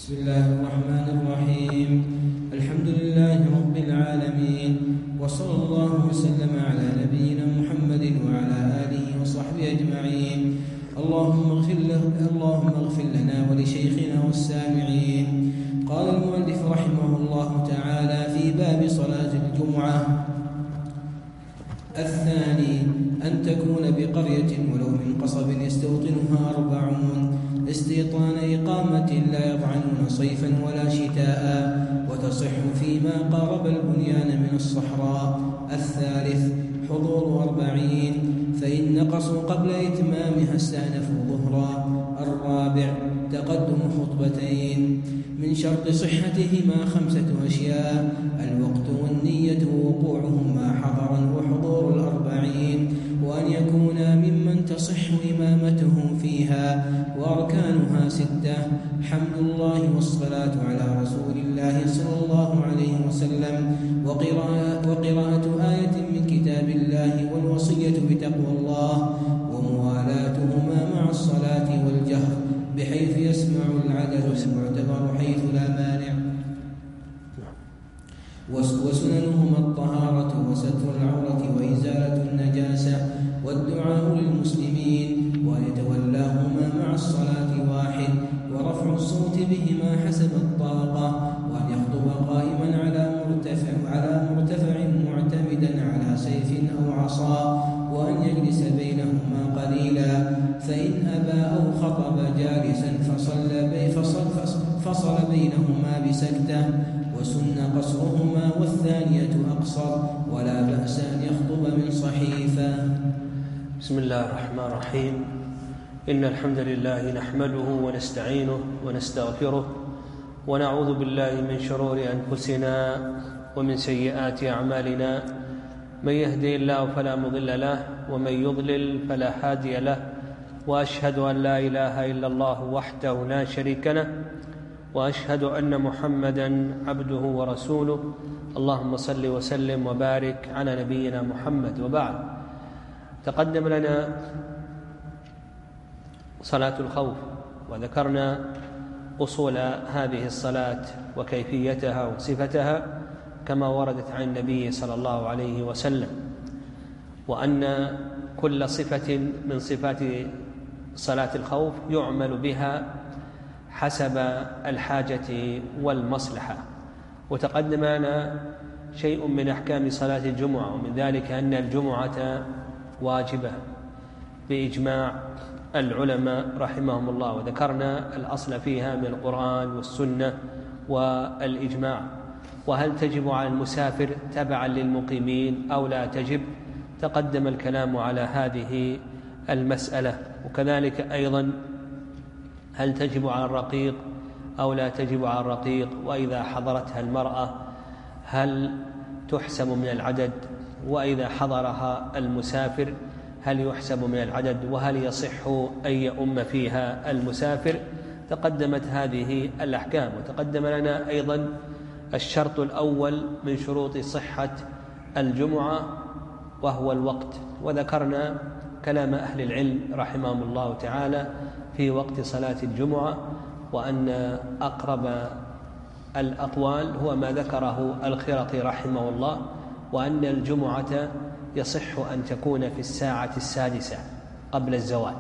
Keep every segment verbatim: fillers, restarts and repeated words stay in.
بسم الله الرحمن الرحيم. الحمد لله رب العالمين، وصلى الله وسلم على نبينا محمد وعلى آله وصحبه أجمعين. اللهم اغفر اللهم اغفر لنا ولشيخنا والسامعين. قال المؤلف رحمه الله تعالى في باب صلاة الجمعة: الثاني أن تكون بقرية ولو من قصب يستوطنها أربعون استيطان إقامة لا يضعنون صيفا ولا شتاء، وتصح فيما قارب البنيان من الصحراء. الثالث حضور أربعين، فإن نقصوا قبل إتمامها استأنفوا ظهرا. الرابع تقدم خطبتين. من شرط صحتهما خمسة أشياء: الوقت والنية ووقوعهما حضرا وحضور الأربعين، وأن يكونا ممن تصح إمامتهم فيها. وأركانها ستة: حمد الله والصلاة على رسول الله صلى الله عليه وسلم، وقراءة, وقراءة آية من كتاب الله، والوصية بتقوى الله، وموالاتهما مع الصلاة والجهر بحيث يسمع العدد المعتبر حيث لا مانع. وسننهما الطهارة وستر العورة وإزالة النجاسة والدعاء للمسلمين، وأن يتولاهما مع الصلاة واحد، ورفع الصوت بهما حسب الطاقة، وأن يخطب قائما على مرتفع, على مرتفع معتمدا على سيف أو عصا، وأن يجلس بينهما قليلا، فإن أبى أو خطب جالسا فصل, بي فصل, فصل بينهما بسكتة. وسن قصرهما والثانية أقصر، ولا بأس أن يخطب من صحيفة. بسم الله الرحمن الرحيم. إن الحمد لله نحمده ونستعينه ونستغفره، ونعوذ بالله من شرور أنفسنا ومن سيئات أعمالنا. من يهدي الله فلا مضل له، ومن يضلل فلا هادي له، وأشهد أن لا إله إلا الله وحده لا شريك له، وأشهد أن محمدًا عبده ورسوله. اللهم صل وسلم وبارك على نبينا محمد. وبعد، تقدم لنا صلاة الخوف، وذكرنا أصول هذه الصلاة وكيفيتها وصفتها كما وردت عن النبي صلى الله عليه وسلم، وأن كل صفة من صفات صلاة الخوف يعمل بها حسب الحاجة والمصلحة. وتقدم لنا شيء من أحكام صلاة الجمعة، ومن ذلك أن الجمعة واجبة بإجماع العلماء رحمهم الله، وذكرنا الأصل فيها من القرآن والسنة والإجماع. وهل تجب على المسافر تبعا للمقيمين أو لا تجب؟ تقدم الكلام على هذه المسألة. وكذلك أيضا هل تجب على الرقيق أو لا تجب على الرقيق؟ وإذا حضرتها المرأة هل تحسب من العدد؟ وإذا حضرها المسافر هل يحسب من العدد؟ وهل يصح أن يؤم فيها المسافر؟ تقدمت هذه الأحكام. وتقدم لنا أيضا الشرط الأول من شروط صحة الجمعة، وهو الوقت. وذكرنا كلام أهل العلم رحمهم الله تعالى في وقت صلاة الجمعة، وأن أقرب الأقوال هو ما ذكره الخرقي رحمه الله، وأن الجمعة يصح أن تكون في الساعة السادسة قبل الزوال.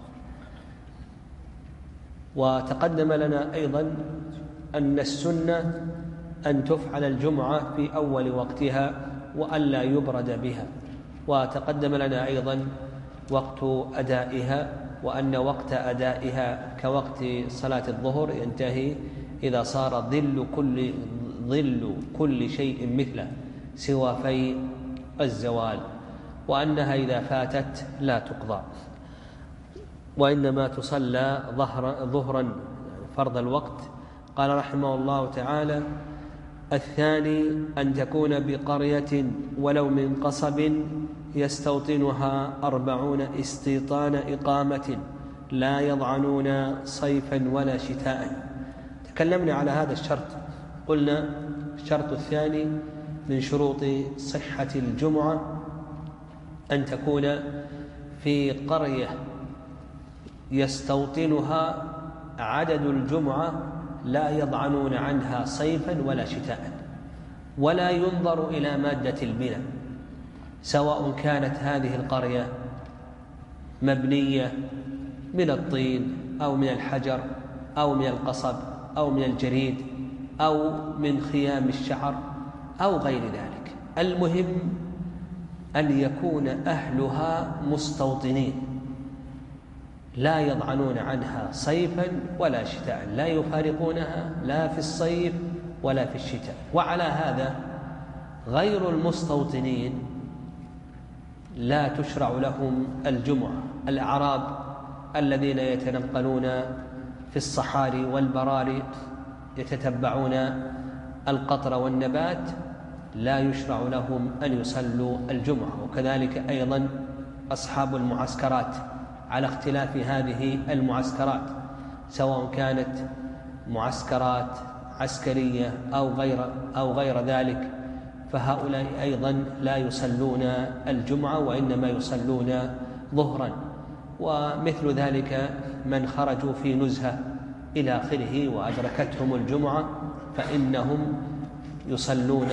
وتقدم لنا أيضا أن السنة أن تفعل الجمعة في أول وقتها وألا يبرد بها. وتقدم لنا أيضا وقت أدائها، وأن وقت أدائها كوقت صلاة الظهر ينتهي إذا صار ظل كل, ظل كل شيء مثله سوى في الزوال، وأنها إذا فاتت لا تقضى، وإنما تصلى ظهرا فرض الوقت. قال رحمه الله تعالى: الثاني أن تكون بقرية ولو من قصب يستوطنها أربعون استيطان إقامة لا يضعنون صيفا ولا شتاء. تكلمنا على هذا الشرط، قلنا الشرط الثاني من شروط صحة الجمعة أن تكون في قرية يستوطنها عدد الجمعة لا يضعنون عنها صيفا ولا شتاء، ولا ينظر إلى مادة البناء، سواء كانت هذه القرية مبنية من الطين أو من الحجر أو من القصب أو من الجريد أو من خيام الشعر أو غير ذلك. المهم أن يكون أهلها مستوطنين لا يضعنون عنها صيفا ولا شتاء، لا يفارقونها لا في الصيف ولا في الشتاء. وعلى هذا غير المستوطنين لا تشرع لهم الجمعة. الأعراب الذين يتنقلون في الصحاري والبراري يتتبعون القطر والنبات لا يشرع لهم أن يصلوا الجمعة. وكذلك أيضا أصحاب المعسكرات، على اختلاف هذه المعسكرات، سواء كانت معسكرات عسكرية أو غير أو غير ذلك، فهؤلاء أيضا لا يصلون الجمعة وإنما يصلون ظهرا. ومثل ذلك من خرجوا في نزهة إلى آخره وأدركتهم الجمعة فإنهم يصلون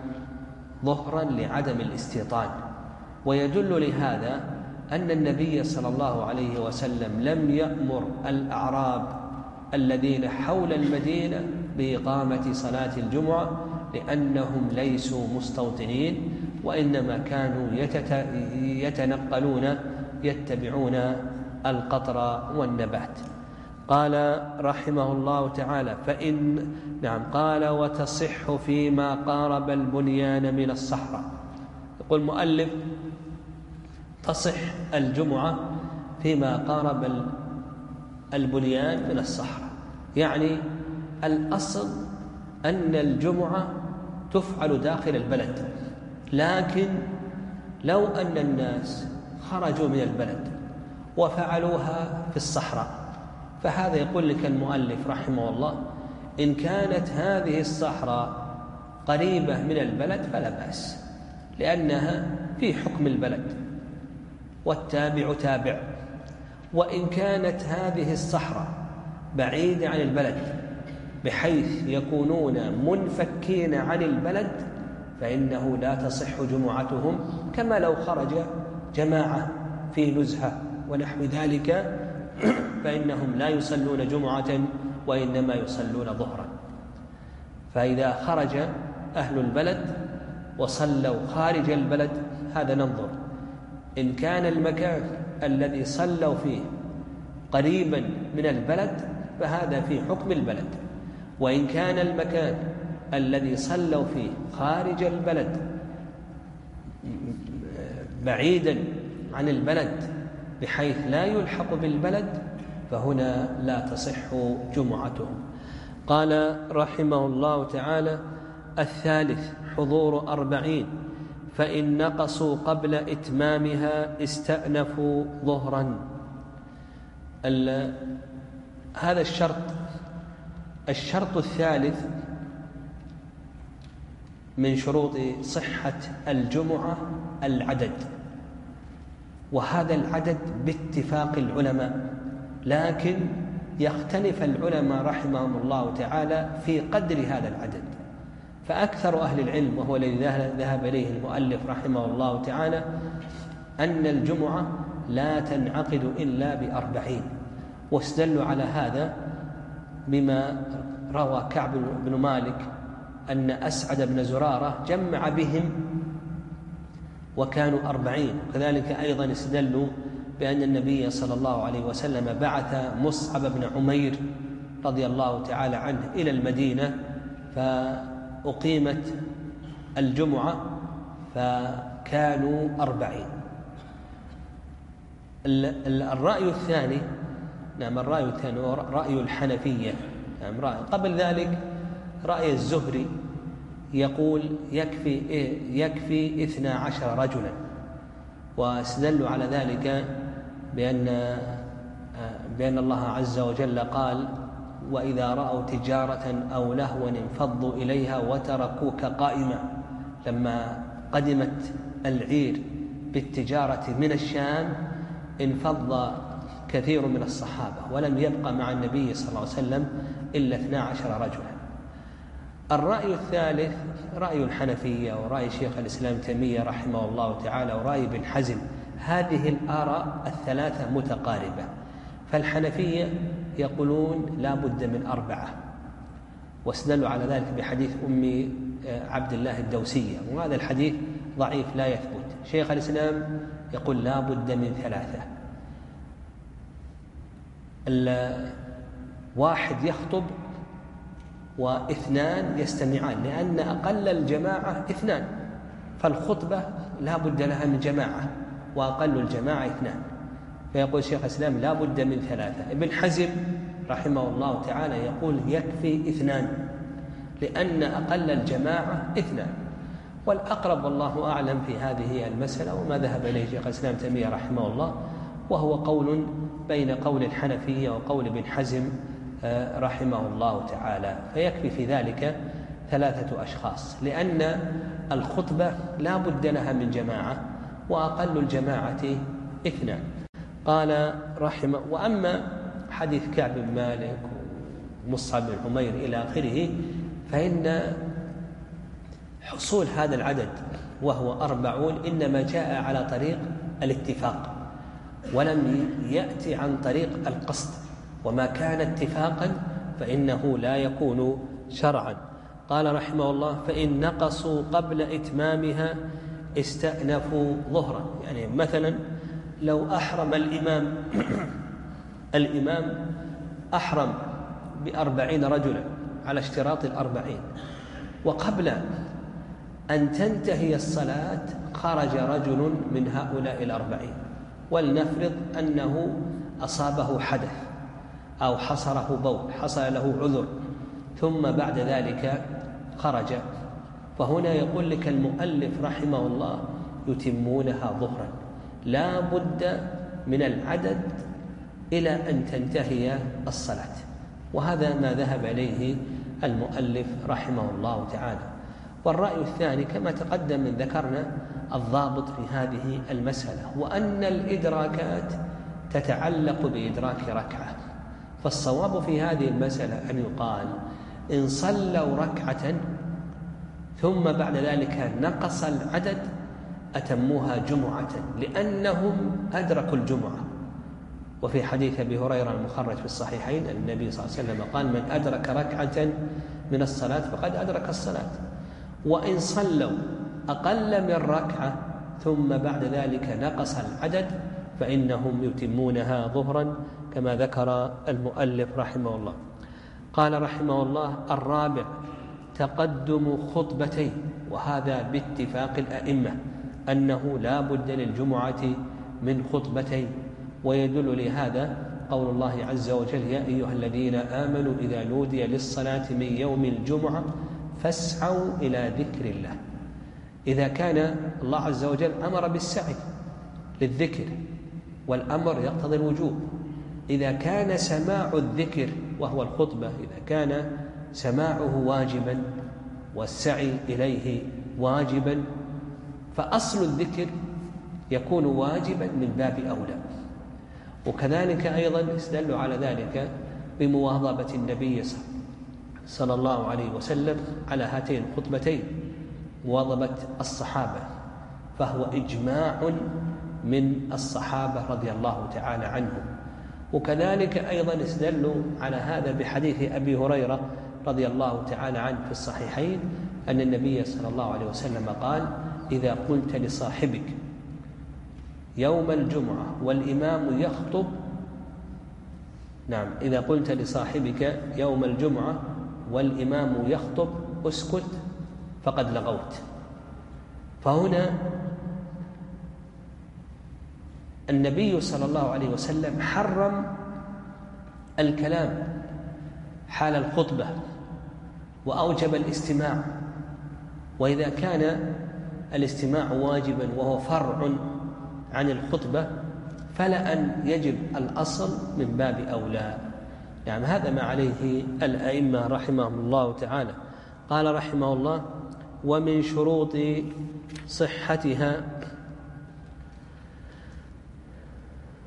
ظهرا لعدم الاستيطان. ويدل لهذا أن النبي صلى الله عليه وسلم لم يأمر الأعراب الذين حول المدينة بإقامة صلاة الجمعة لأنهم ليسوا مستوطنين، وإنما كانوا يتنقلون يتبعون القطر والنبات. قال رحمه الله تعالى: فإن نعم قال وتصح فيما قارب البنيان من الصحراء. يقول المؤلف: تصح الجمعة فيما قارب البنيان من الصحراء، يعني الأصل أن الجمعة تفعل داخل البلد، لكن لو أن الناس خرجوا من البلد وفعلوها في الصحراء فهذا يقول لك المؤلف رحمه الله إن كانت هذه الصحراء قريبة من البلد فلا بأس، لأنها في حكم البلد والتابع تابع. وإن كانت هذه الصحراء بعيدة عن البلد بحيث يكونون منفكين عن البلد فإنه لا تصح جمعتهم، كما لو خرج جماعة في نزهة ونحو ذلك فإنهم لا يصلون جمعة وإنما يصلون ظهرا. فإذا خرج أهل البلد وصلوا خارج البلد هذا ننظر، إن كان المكان الذي صلوا فيه قريبا من البلد فهذا في حكم البلد، وإن كان المكان الذي صلوا فيه خارج البلد بعيدا عن البلد بحيث لا يلحق بالبلد فهنا لا تصح جمعتهم. قال رحمه الله تعالى: الثالث حضور أربعين، فإن نقصوا قبل إتمامها استأنفوا ظهرا. هذا الشرط الشرط الثالث من شروط صحة الجمعة العدد، وهذا العدد باتفاق العلماء، لكن يختلف العلماء رحمهم الله تعالى في قدر هذا العدد. فأكثر أهل العلم وهو الذي ذهب إليه المؤلف رحمه الله تعالى أن الجمعة لا تنعقد إلا بأربعين، واستدلوا على هذا بما روى كعب بن مالك أن أسعد بن زرارة جمع بهم وكانوا أربعين. كذلك أيضا استدلوا بأن النبي صلى الله عليه وسلم بعث مصعب بن عمير رضي الله تعالى عنه إلى المدينة فأقيمت الجمعة فكانوا أربعين. الرأي الثاني نعم الرأي الثاني هو رأي الحنفية. نعم رأي قبل ذلك رأي الزهري يقول يكفي يكفي اثنا عشر رجلا، واستدلوا على ذلك بأن بأن الله عز وجل قال: وإذا رأوا تجارة أو لهوا انفضوا إليها وتركوك قائما. لما قدمت العير بالتجارة من الشام انفض كثير من الصحابة، ولم يبقى مع النبي صلى الله عليه وسلم إلا اثنا عشر رجلا. الرأي الثالث رأي الحنفية ورأي شيخ الإسلام تيمية رحمه الله تعالى ورأي ابن حزم. هذه الآراء الثلاثة متقاربة، فالحنفية يقولون لا بد من أربعة، واستدلوا على ذلك بحديث أم عبد الله الدوسية، وهذا الحديث ضعيف لا يثبت. شيخ الإسلام يقول لا بد من ثلاثة، الواحد يخطب واثنان يستمعان، لأن أقل الجماعة اثنان، فالخطبة لا بد لها من جماعة، وأقل الجماعة اثنان. فيقول شيخ الإسلام لا بد من ثلاثة. ابن حزم رحمه الله تعالى يقول يكفي اثنان، لأن أقل الجماعة اثنان. والأقرب والله أعلم في هذه المسألة وما ذهب إليه شيخ الإسلام تيمية رحمه الله، وهو قول بين قول الحنفية وقول ابن حزم رحمه الله تعالى، فيكفي في ذلك ثلاثة أشخاص، لأن الخطبة لا بد لها من جماعة، وأقل الجماعة اثنان. قال رحمه. وأما حديث كعب بن مالك ومصعب بن عمير إلى آخره، فإن حصول هذا العدد وهو أربعون إنما جاء على طريق الاتفاق، ولم يأتي عن طريق القصد، وما كان اتفاقا فإنه لا يكون شرعا. قال رحمه الله فإن نقصوا قبل إتمامها استأنفوا ظهرا. يعني مثلا لو أحرم الإمام الإمام أحرم بأربعين رجلا على اشتراط الأربعين، وقبل أن تنتهي الصلاة خرج رجل من هؤلاء الأربعين، ولنفرض أنه أصابه حدث أو حصره بول، حصل له عذر، ثم بعد ذلك خرج، فهنا يقول لك المؤلف رحمه الله يتمونها ظهرا، لا بد من العدد إلى أن تنتهي الصلاة. وهذا ما ذهب إليه المؤلف رحمه الله تعالى. والرأي الثاني كما تقدم من ذكرنا الضابط في هذه المسألة، وأن الإدراكات تتعلق بإدراك ركعة. فالصواب في هذه المسألة أن يقال إن صلوا ركعة ثم بعد ذلك نقص العدد أتموها جمعة، لأنهم أدركوا الجمعة. وفي حديث أبي هريرة المخرج في الصحيحين النبي صلى الله عليه وسلم قال من أدرك ركعة من الصلاة فقد أدرك الصلاة. وإن صلوا أقل من ركعة ثم بعد ذلك نقص العدد فإنهم يتمونها ظهرا كما ذكر المؤلف رحمه الله. قال رحمه الله الرابع تقدم خطبتين، وهذا باتفاق الأئمة أنه لا بد للجمعة من خطبتين، ويدل لهذا قول الله عز وجل يا أيها الذين آمنوا إذا نودي للصلاة من يوم الجمعة فاسعوا إلى ذكر الله. إذا كان الله عز وجل أمر بالسعي للذكر، والأمر يقتضي الوجوب، إذا كان سماع الذكر وهو الخطبة إذا كان سماعه واجبا والسعي إليه واجبا، فأصل الذكر يكون واجبا من باب أولى. وكذلك أيضا استدلوا على ذلك بمواظبة النبي صلى الله عليه وسلم على هاتين الخطبتين، مواظبة الصحابة، فهو إجماع من الصحابة رضي الله تعالى عنهم. وكذلك أيضا استدلوا على هذا بحديث أبي هريرة رضي الله تعالى عنه في الصحيحين أن النبي صلى الله عليه وسلم قال إذا قلت لصاحبك يوم الجمعة والإمام يخطب نعم إذا قلت لصاحبك يوم الجمعة والإمام يخطب اسكت فقد لغوت. فهنا النبي صلى الله عليه وسلم حرم الكلام حال الخطبة وأوجب الاستماع، وإذا كان الاستماع واجبا وهو فرع عن الخطبة فلا أن يجب الأصل من باب أولى. يعني هذا ما عليه الأئمة رحمهم الله تعالى. قال رحمه الله ومن شروط صحتها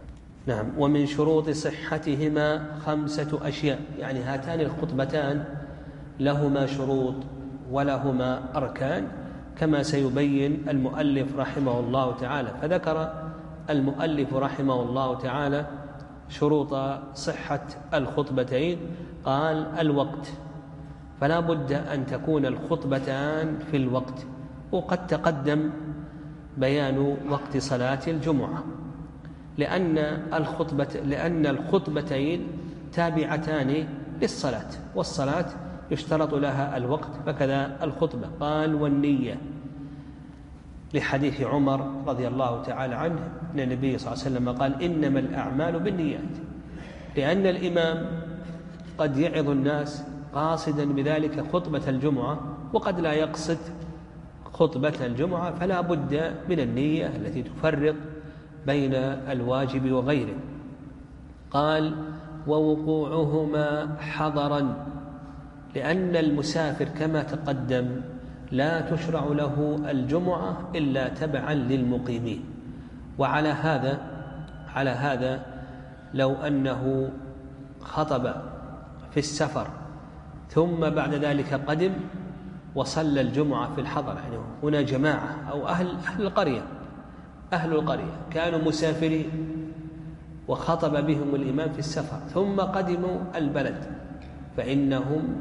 نعم. ومن شروط صحتهما خمسة أشياء، يعني هاتان الخطبتان لهما شروط ولهما أركان كما سيبين المؤلف رحمه الله تعالى. فذكر المؤلف رحمه الله تعالى شروط صحة الخطبتين. قال: الوقت، فلا بد أن تكون الخطبتان في الوقت، وقد تقدم بيان وقت صلاة الجمعة، لأن الخطبة لأن الخطبتين تابعتان للصلاة، والصلاة يشترط لها الوقت، فكذا الخطبة. قال: والنية، لحديث عمر رضي الله تعالى عنه أن النبي صلى الله عليه وسلم قال: إنما الأعمال بالنيات، لأن الإمام قد يعظ الناس قاصدا بذلك خطبة الجمعة، وقد لا يقصد خطبة الجمعة، فلا بد من النية التي تفرق بين الواجب وغيره. قال: ووقوعهما حضرا، لأن المسافر كما تقدم لا تشرع له الجمعة إلا تبعا للمقيمين. وعلى هذا على هذا لو أنه خطب في السفر ثم بعد ذلك قدم وصلى الجمعة في الحضر، يعني هنا جماعة أو أهل, أهل القرية أهل القرية كانوا مسافرين وخطب بهم الإمام في السفر ثم قدموا البلد، فإنهم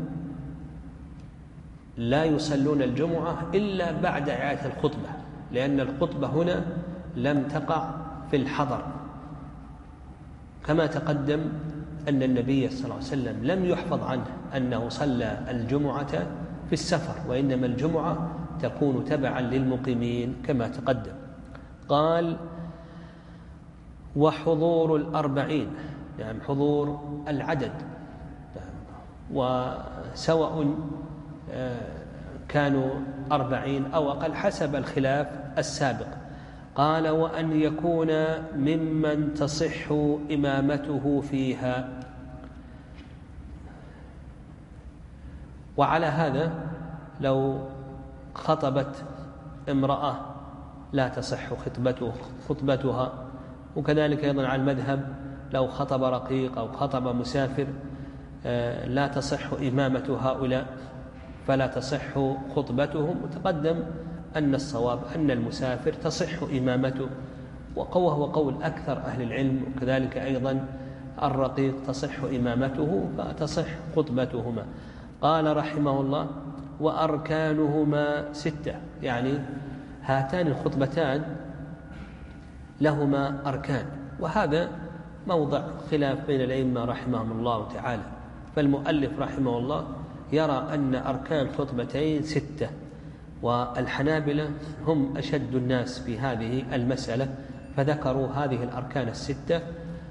لا يصلون الجمعة إلا بعد إعادة الخطبة، لأن الخطبة هنا لم تقع في الحضر، كما تقدم أن النبي صلى الله عليه وسلم لم يحفظ عنه أنه صلى الجمعة في السفر، وإنما الجمعة تكون تبعا للمقيمين كما تقدم. قال: وحضور الأربعين، يعني حضور العدد، وسواء كانوا أربعين أو أقل حسب الخلاف السابق. قال: وأن يكون ممن تصح إمامته فيها. وعلى هذا لو خطبت امرأة لا تصح خطبته خطبتها، وكذلك أيضا على المذهب لو خطب رقيق أو خطب مسافر لا تصح إمامة هؤلاء، فلا تصح خطبتهم. وتقدم أن الصواب أن المسافر تصح إمامته، وهو قول أكثر أهل العلم، وكذلك أيضا الرقيق تصح إمامته فتصح خطبتهما. قال رحمه الله: وأركانهما ستة، يعني هاتان الخطبتان لهما أركان، وهذا موضع خلاف بين الأئمة رحمهم الله تعالى. فالمؤلف رحمه الله يرى أن أركان الخطبتين ستة، والحنابلة هم أشد الناس في هذه المسألة، فذكروا هذه الأركان الستة.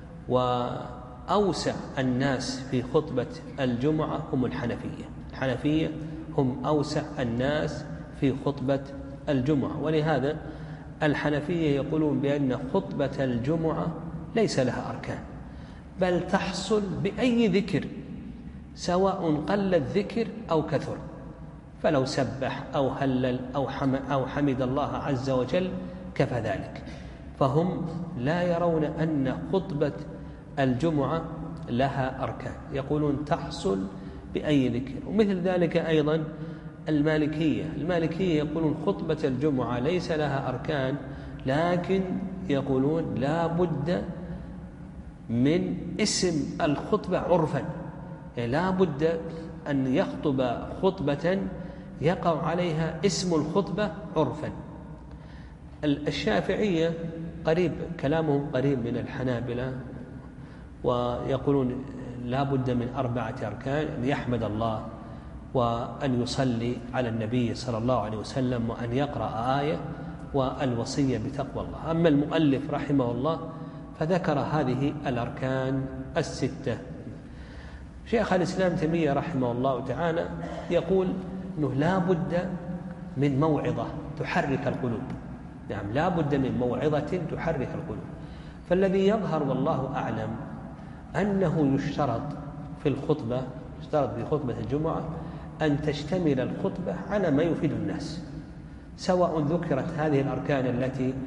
وأوسع الناس في خطبة الجمعة هم الحنفية الحنفية هم أوسع الناس في خطبة الجمعة، ولهذا الحنفية يقولون بأن خطبة الجمعة ليس لها أركان، بل تحصل بأي ذكر سواء قل الذكر أو كثر، فلو سبح أو هلل أو حمد الله عز وجل كفى ذلك. فهم لا يرون أن خطبة الجمعة لها أركان، يقولون تحصل بأي ذكر. ومثل ذلك أيضا المالكية المالكية يقولون خطبة الجمعة ليس لها أركان، لكن يقولون لا بد من اسم الخطبة عرفا، يعني لا بد أن يخطب خطبة يقع عليها اسم الخطبة عرفا. الشافعية قريب كلامهم قريب من الحنابلة، ويقولون لا بد من أربعة أركان: أن يحمد الله، وأن يصلي على النبي صلى الله عليه وسلم، وأن يقرأ آية، والوصية بتقوى الله. أما المؤلف رحمه الله فذكر هذه الأركان الستة. شيخ الإسلام تيمية رحمه الله تعالى يقول أنه لا بد من موعظة تحرك القلوب، نعم لا بد من موعظة تحرك القلوب. فالذي يظهر والله أعلم أنه يشترط في الخطبة يشترط في خطبة الجمعة أن تشتمل الخطبة على ما يفيد الناس، سواء ذكرت هذه الأركان التي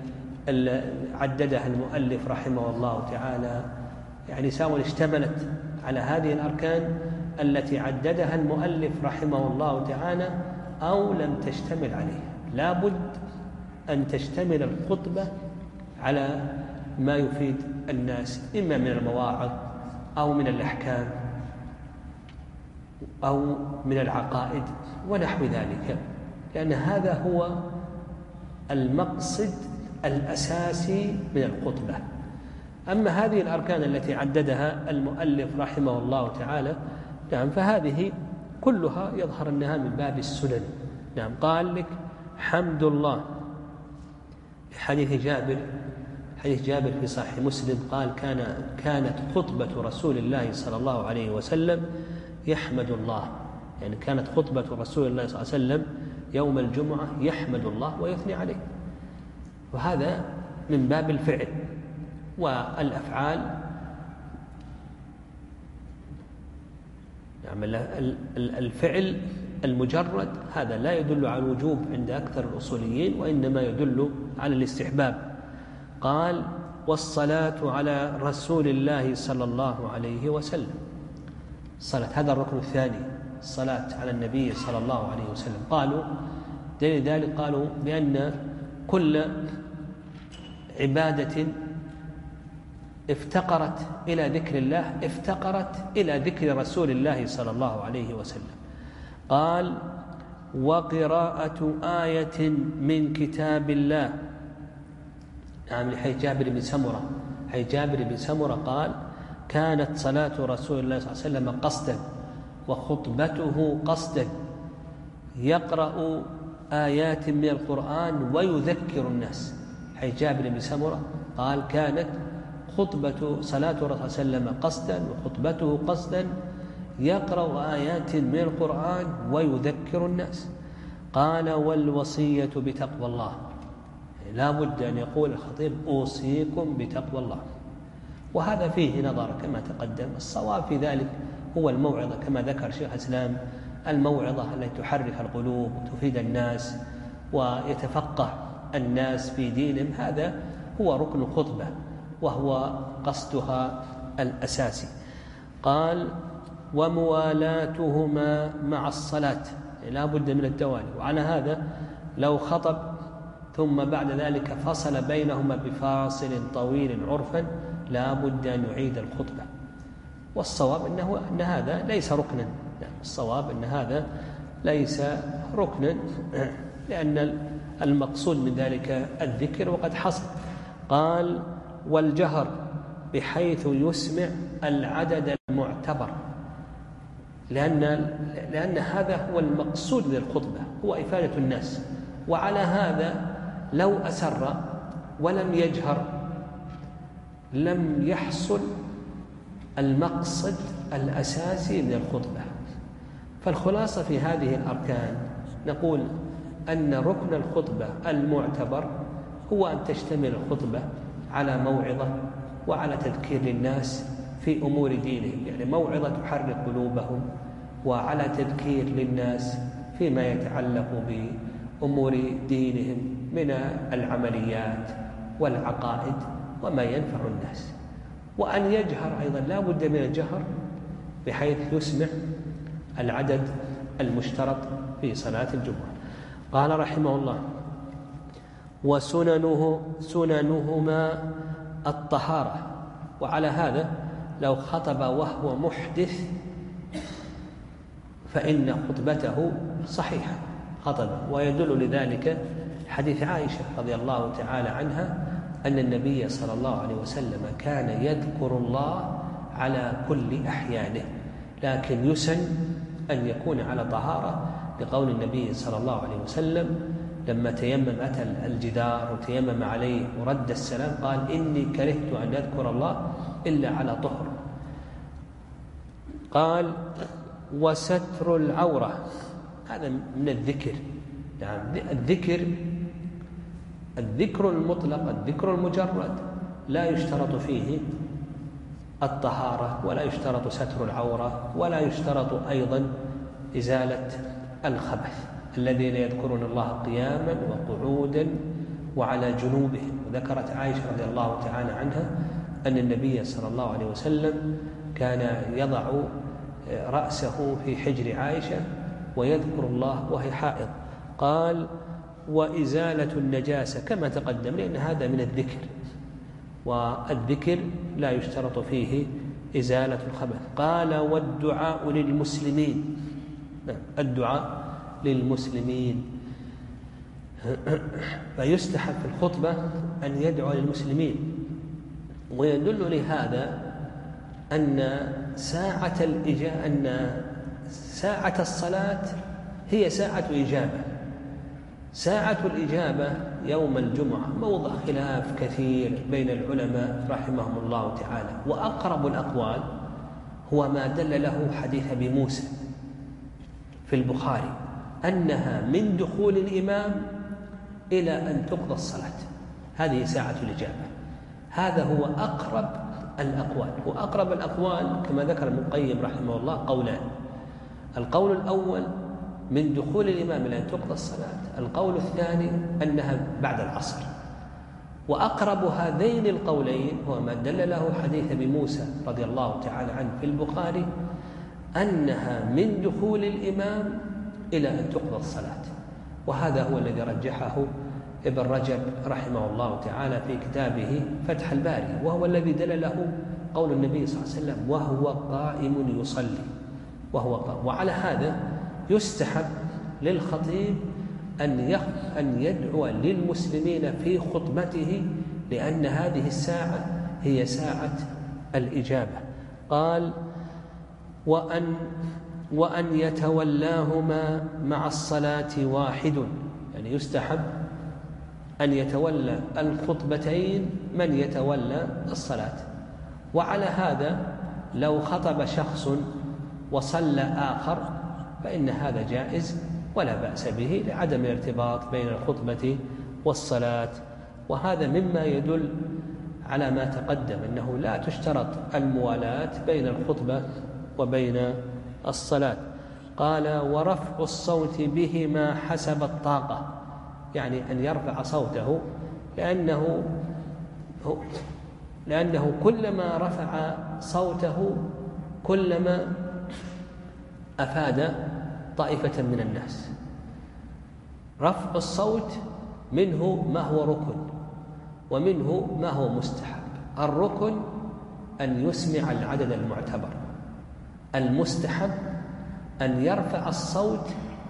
عددها المؤلف رحمه الله تعالى، يعني سواء اشتملت على هذه الأركان التي عددها المؤلف رحمه الله تعالى أو لم تشتمل عليها. لا بد أن تشتمل الخطبة على ما يفيد الناس، إما من المواعظ أو من الأحكام أو من العقائد ونحو ذلك، لأن هذا هو المقصد الأساسي من الخطبة. أما هذه الأركان التي عددها المؤلف رحمه الله تعالى، نعم، فهذه كلها يظهر أنها من باب السنن. نعم، قال لك حمد الله، حديث جابر حديث جابر في صحيح مسلم قال كان كانت خطبة رسول الله صلى الله عليه وسلم يحمد الله، يعني كانت خطبة رسول الله صلى الله عليه وسلم يوم الجمعة يحمد الله ويثني عليه، وهذا من باب الفعل. والأفعال يعني الفعل المجرد هذا لا يدل على الوجوب عند أكثر الأصوليين، وإنما يدل على الاستحباب. قال والصلاة على رسول الله صلى الله عليه وسلم، الصلاة هذا الركن الثاني، الصلاة على النبي صلى الله عليه وسلم. قالوا دليل ذلك قالوا بأن كل عبادة افتقرت إلى ذكر الله افتقرت إلى ذكر رسول الله صلى الله عليه وسلم. قال وقراءة آية من كتاب الله، نعم، لحيث جابر بن سمرة حيث جابر بن سمرة قال كانت صلاة رسول الله صلى الله عليه وسلم قصدا وخطبته قصدا، يقرأ آيات من القرآن ويذكر الناس. حيث جابر بن سمرة قال كانت خطبة صلاة رسول الله صلى الله عليه وسلم قصدا وخطبته قصدا، يقرأ آيات من القرآن ويذكر الناس. قال والوصية بتقوى الله، لا بد أن يقول الخطيب أوصيكم بتقوى الله، وهذا فيه نظر كما تقدم. الصواب في ذلك هو الموعظة كما ذكر شيخ الإسلام، الموعظة التي تحرك القلوب وتفيد الناس ويتفقه الناس في دينهم، هذا هو ركن الخطبة وهو قصدها الأساسي. قال وموالاتهما مع الصلاة، لا بد من التوالي، وعلى هذا لو خطب ثم بعد ذلك فصل بينهما بفاصل طويل عرفا لا بد أن يعيد الخطبة. والصواب أنه أن هذا ليس ركنا، الصواب أن هذا ليس ركنا، لأن المقصود من ذلك الذكر وقد حصل. قال والجهر بحيث يسمع العدد المعتبر، لأن, لأن هذا هو المقصود من الخطبة، هو إفادة الناس. وعلى هذا لو أسر ولم يجهر لم يحصل المقصد الأساسي من الخطبة. فالخلاصة في هذه الأركان نقول أن ركن الخطبة المعتبر هو أن تشتمل الخطبة على موعظة وعلى تذكير للناس في أمور دينهم، يعني موعظة تحرك قلوبهم، وعلى تذكير للناس فيما يتعلق بأمور دينهم من العمليات والعقائد وما ينفع الناس. وأن يجهر أيضا لا بد من الجهر بحيث يسمع العدد المشترط في صلاة الجمعة. قال رحمه الله وسننه سننهما الطهارة، وعلى هذا لو خطب وهو محدث فإن خطبته صحيحة خطب. ويدل لذلك حديث عائشة رضي الله تعالى عنها أن النبي صلى الله عليه وسلم كان يذكر الله على كل أحيانه، لكن يسن أن يكون على طهارة، لقول النبي صلى الله عليه وسلم لما تيمم أتى الجدار وتيمم عليه ورد السلام قال إني كرهت أن أذكر الله إلا على طهر. قال وستر العورة، هذا من الذكر. يعني الذكر الذكر المطلق الذكر المجرد لا يشترط فيه الطهارة ولا يشترط ستر العورة ولا يشترط أيضا إزالة الخبث. الذين يذكرون الله قياما وقعودا وعلى جنوبهم. وذكرت عائشة رضي الله تعالى عنها أن النبي صلى الله عليه وسلم كان يضع رأسه في حجر عائشة ويذكر الله وهي حائض. قال: وإزالة النجاسة كما تقدم، لأن هذا من الذكر، والذكر لا يشترط فيه إزالة الخبث. قال: والدعاء للمسلمين، الدعاء للمسلمين، فيستحب في الخطبة أن يدعو للمسلمين. ويدل لهذا أن ساعة الإجابة أن ساعة الصلاة هي ساعة إجابة. ساعة الإجابة يوم الجمعة موضع خلاف كثير بين العلماء رحمهم الله تعالى، وأقرب الأقوال هو ما دل له حديث أبي موسى في البخاري أنها من دخول الإمام إلى أن تقضى الصلاة، هذه ساعة الإجابة. هذا هو أقرب الأقوال، وأقرب الأقوال كما ذكر ابن القيم رحمه الله قولان: القول الأول من دخول الإمام إلى أن تقضى الصلاة، القول الثاني أنها بعد العصر. وأقرب هذين القولين هو ما دل له حديث أبي موسى رضي الله تعالى عنه في البخاري أنها من دخول الإمام إلى أن تقضى الصلاة، وهذا هو الذي رجحه ابن رجب رحمه الله تعالى في كتابه فتح الباري، وهو الذي دل له قول النبي صلى الله عليه وسلم: وهو قائم يصلي. وهو قائم. وعلى هذا يستحب للخطيب أن أن يدعو للمسلمين في خطبته، لأن هذه الساعة هي ساعة الإجابة. قال: وأن وأن يتولاهما مع الصلاة واحد، يعني يستحب أن يتولى الخطبتين من يتولى الصلاة. وعلى هذا لو خطب شخص وصلى آخر فإن هذا جائز ولا بأس به، لعدم الارتباط بين الخطبة والصلاة. وهذا مما يدل على ما تقدم أنه لا تشترط الموالاة بين الخطبة وبين الصلاة. قال: ورفع الصوت بهما حسب الطاقة، يعني أن يرفع صوته، لأنه لأنه كلما رفع صوته كلما أفاد طائفة من الناس. رفع الصوت منه ما هو ركن ومنه ما هو مستحب. الركن أن يسمع العدد المعتبر، المستحب أن يرفع الصوت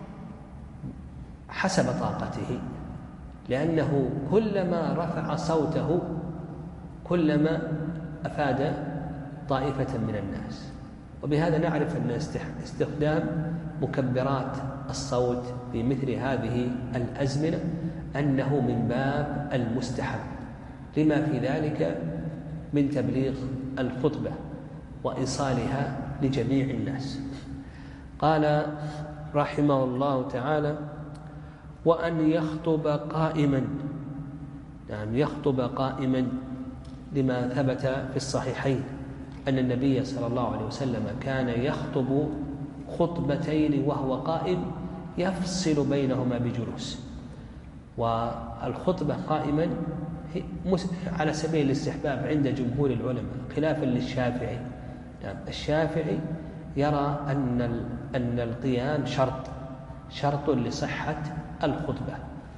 حسب طاقته، لأنه كلما رفع صوته كلما أفاد طائفة من الناس. وبهذا نعرف أن استخدام مكبرات الصوت في مثل هذه الأزمنة أنه من باب المستحب، لما في ذلك من تبليغ الخطبة وإيصالها لجميع الناس. قال رحمه الله تعالى: وأن يخطب قائما، نعم يخطب قائما، لما ثبت في الصحيحين أن النبي صلى الله عليه وسلم كان يخطب خطبتين وهو قائم يفصل بينهما بجلوس. والخطبة قائما على سبيل الاستحباب عند جمهور العلماء، خلافا للشافعي. نعم الشافعي يرى أن أن القيام شرط شرط لصحة الخطبة.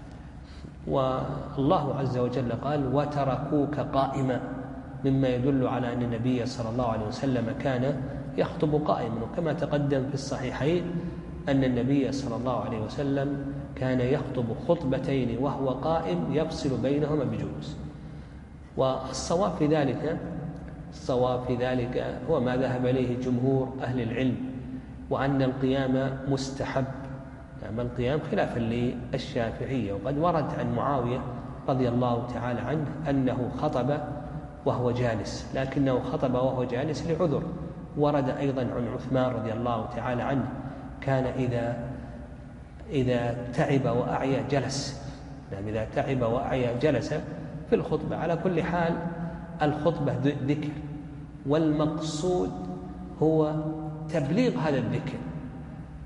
والله عز وجل قال: وتركوك قائما، مما يدل على أن النبي صلى الله عليه وسلم كان يخطب قائما. وكما تقدم في الصحيحين أن النبي صلى الله عليه وسلم كان يخطب خطبتين وهو قائم يفصل بينهما بجلوس. والصواب في ذلك الصواب في ذلك هو ما ذهب إليه جمهور أهل العلم، وأن القيام مستحب، يعني القيام خلافا للشافعية. وقد ورد عن معاوية رضي الله تعالى عنه أنه خطب وهو جالس، لكنه خطب وهو جالس لعذر. ورد أيضا عن عثمان رضي الله تعالى عنه كان إذا إذا تعب وأعيا جلس، يعني إذا تعب وأعيا جلس في الخطبة. على كل حال الخطبة ذكر، والمقصود هو تبليغ هذا الذكر،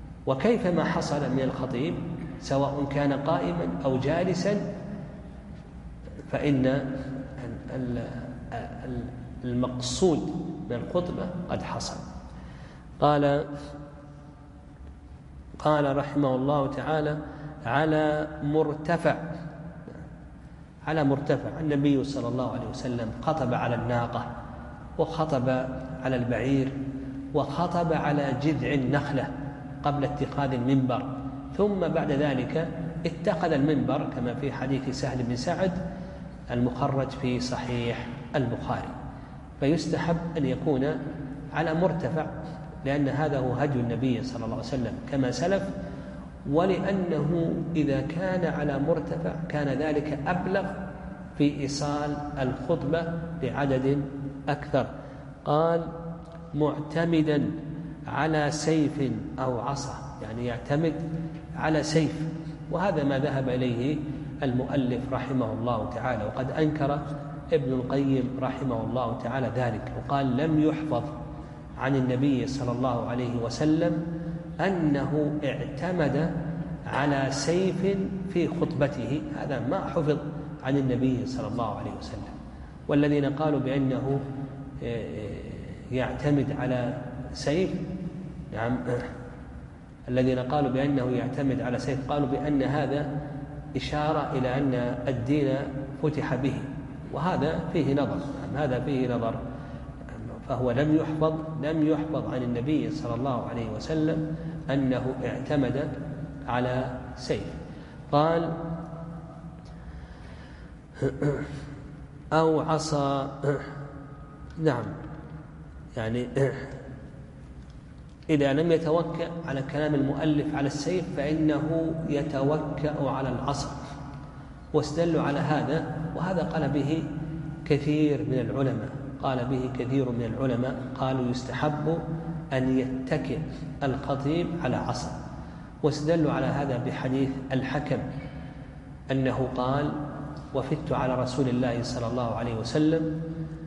وكيفما حصل من الخطيب سواء كان قائما أو جالسا فإن المقصود من الخطبة قد حصل. قال قال رحمه الله تعالى: على مرتفع. على مرتفع، النبي صلى الله عليه وسلم خطب على الناقة، وخطب على البعير، وخطب على جذع النخلة قبل اتخاذ المنبر، ثم بعد ذلك اتخذ المنبر كما في حديث سهل بن سعد المخرج في صحيح البخاري. فيستحب أن يكون على مرتفع، لأن هذا هو هدي النبي صلى الله عليه وسلم كما سلف، ولأنه إذا كان على مرتفع كان ذلك أبلغ في إيصال الخطبة لعدد أكثر. قال: معتمدا على سيف أو عصا، يعني يعتمد على سيف، وهذا ما ذهب إليه المؤلف رحمه الله تعالى، وقد أنكر ابن القيم رحمه الله تعالى ذلك، وقال: لم يحفظ عن النبي صلى الله عليه وسلم أنه اعتمد على سيف في خطبته، هذا ما حفظ عن النبي صلى الله عليه وسلم. والذين قالوا بأنه يعتمد على سيف، نعم، الذين قالوا بأنه يعتمد على سيف قالوا بأن هذا إشارة إلى أن الدين فتح به، وهذا فيه نظر، هذا فيه نظر، فهو لم يحفظ لم يحفظ عن النبي صلى الله عليه وسلم أنه اعتمد على سيف. قال: أو عصا. نعم، يعني إذا لم يتوكأ على كلام المؤلف على السيف فإنه يتوكأ على العصا، واستدلوا على هذا، وهذا قال به كثير من العلماء قال به كثير من العلماء قالوا يستحب أن يتكئ الخطيب على عصا، واستدلوا على هذا بحديث الحكم أنه قال: وفدت على رسول الله صلى الله عليه وسلم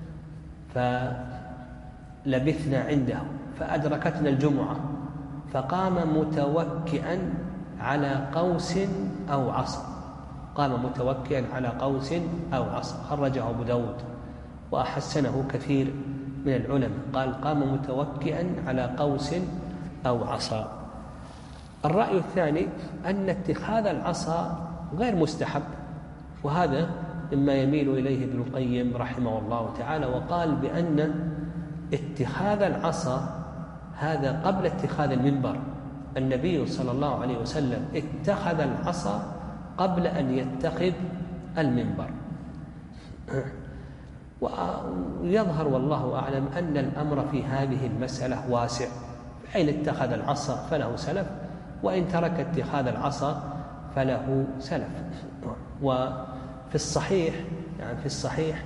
فلبثنا عنده فأدركتنا الجمعة فقام متوكئا على قوس أو عصا، قام متوكئا على قوس أو عصا، خرجه أبو داود وأحسنه كثير من العلماء، قال: قام متوكئا على قوس أو عصا. الرأي الثاني أن اتخاذ العصا غير مستحب، وهذا مما يميل إليه ابن القيم رحمه الله تعالى، وقال بأن اتخاذ العصا هذا قبل اتخاذ المنبر. النبي صلى الله عليه وسلم اتخذ العصا قبل أن يتخذ المنبر. ويظهر والله أعلم أن الأمر في هذه المسألة واسع، حين اتخذ العصا فله سلف، وإن ترك اتخاذ العصا فله سلف. وفي الصحيح يعني في الصحيح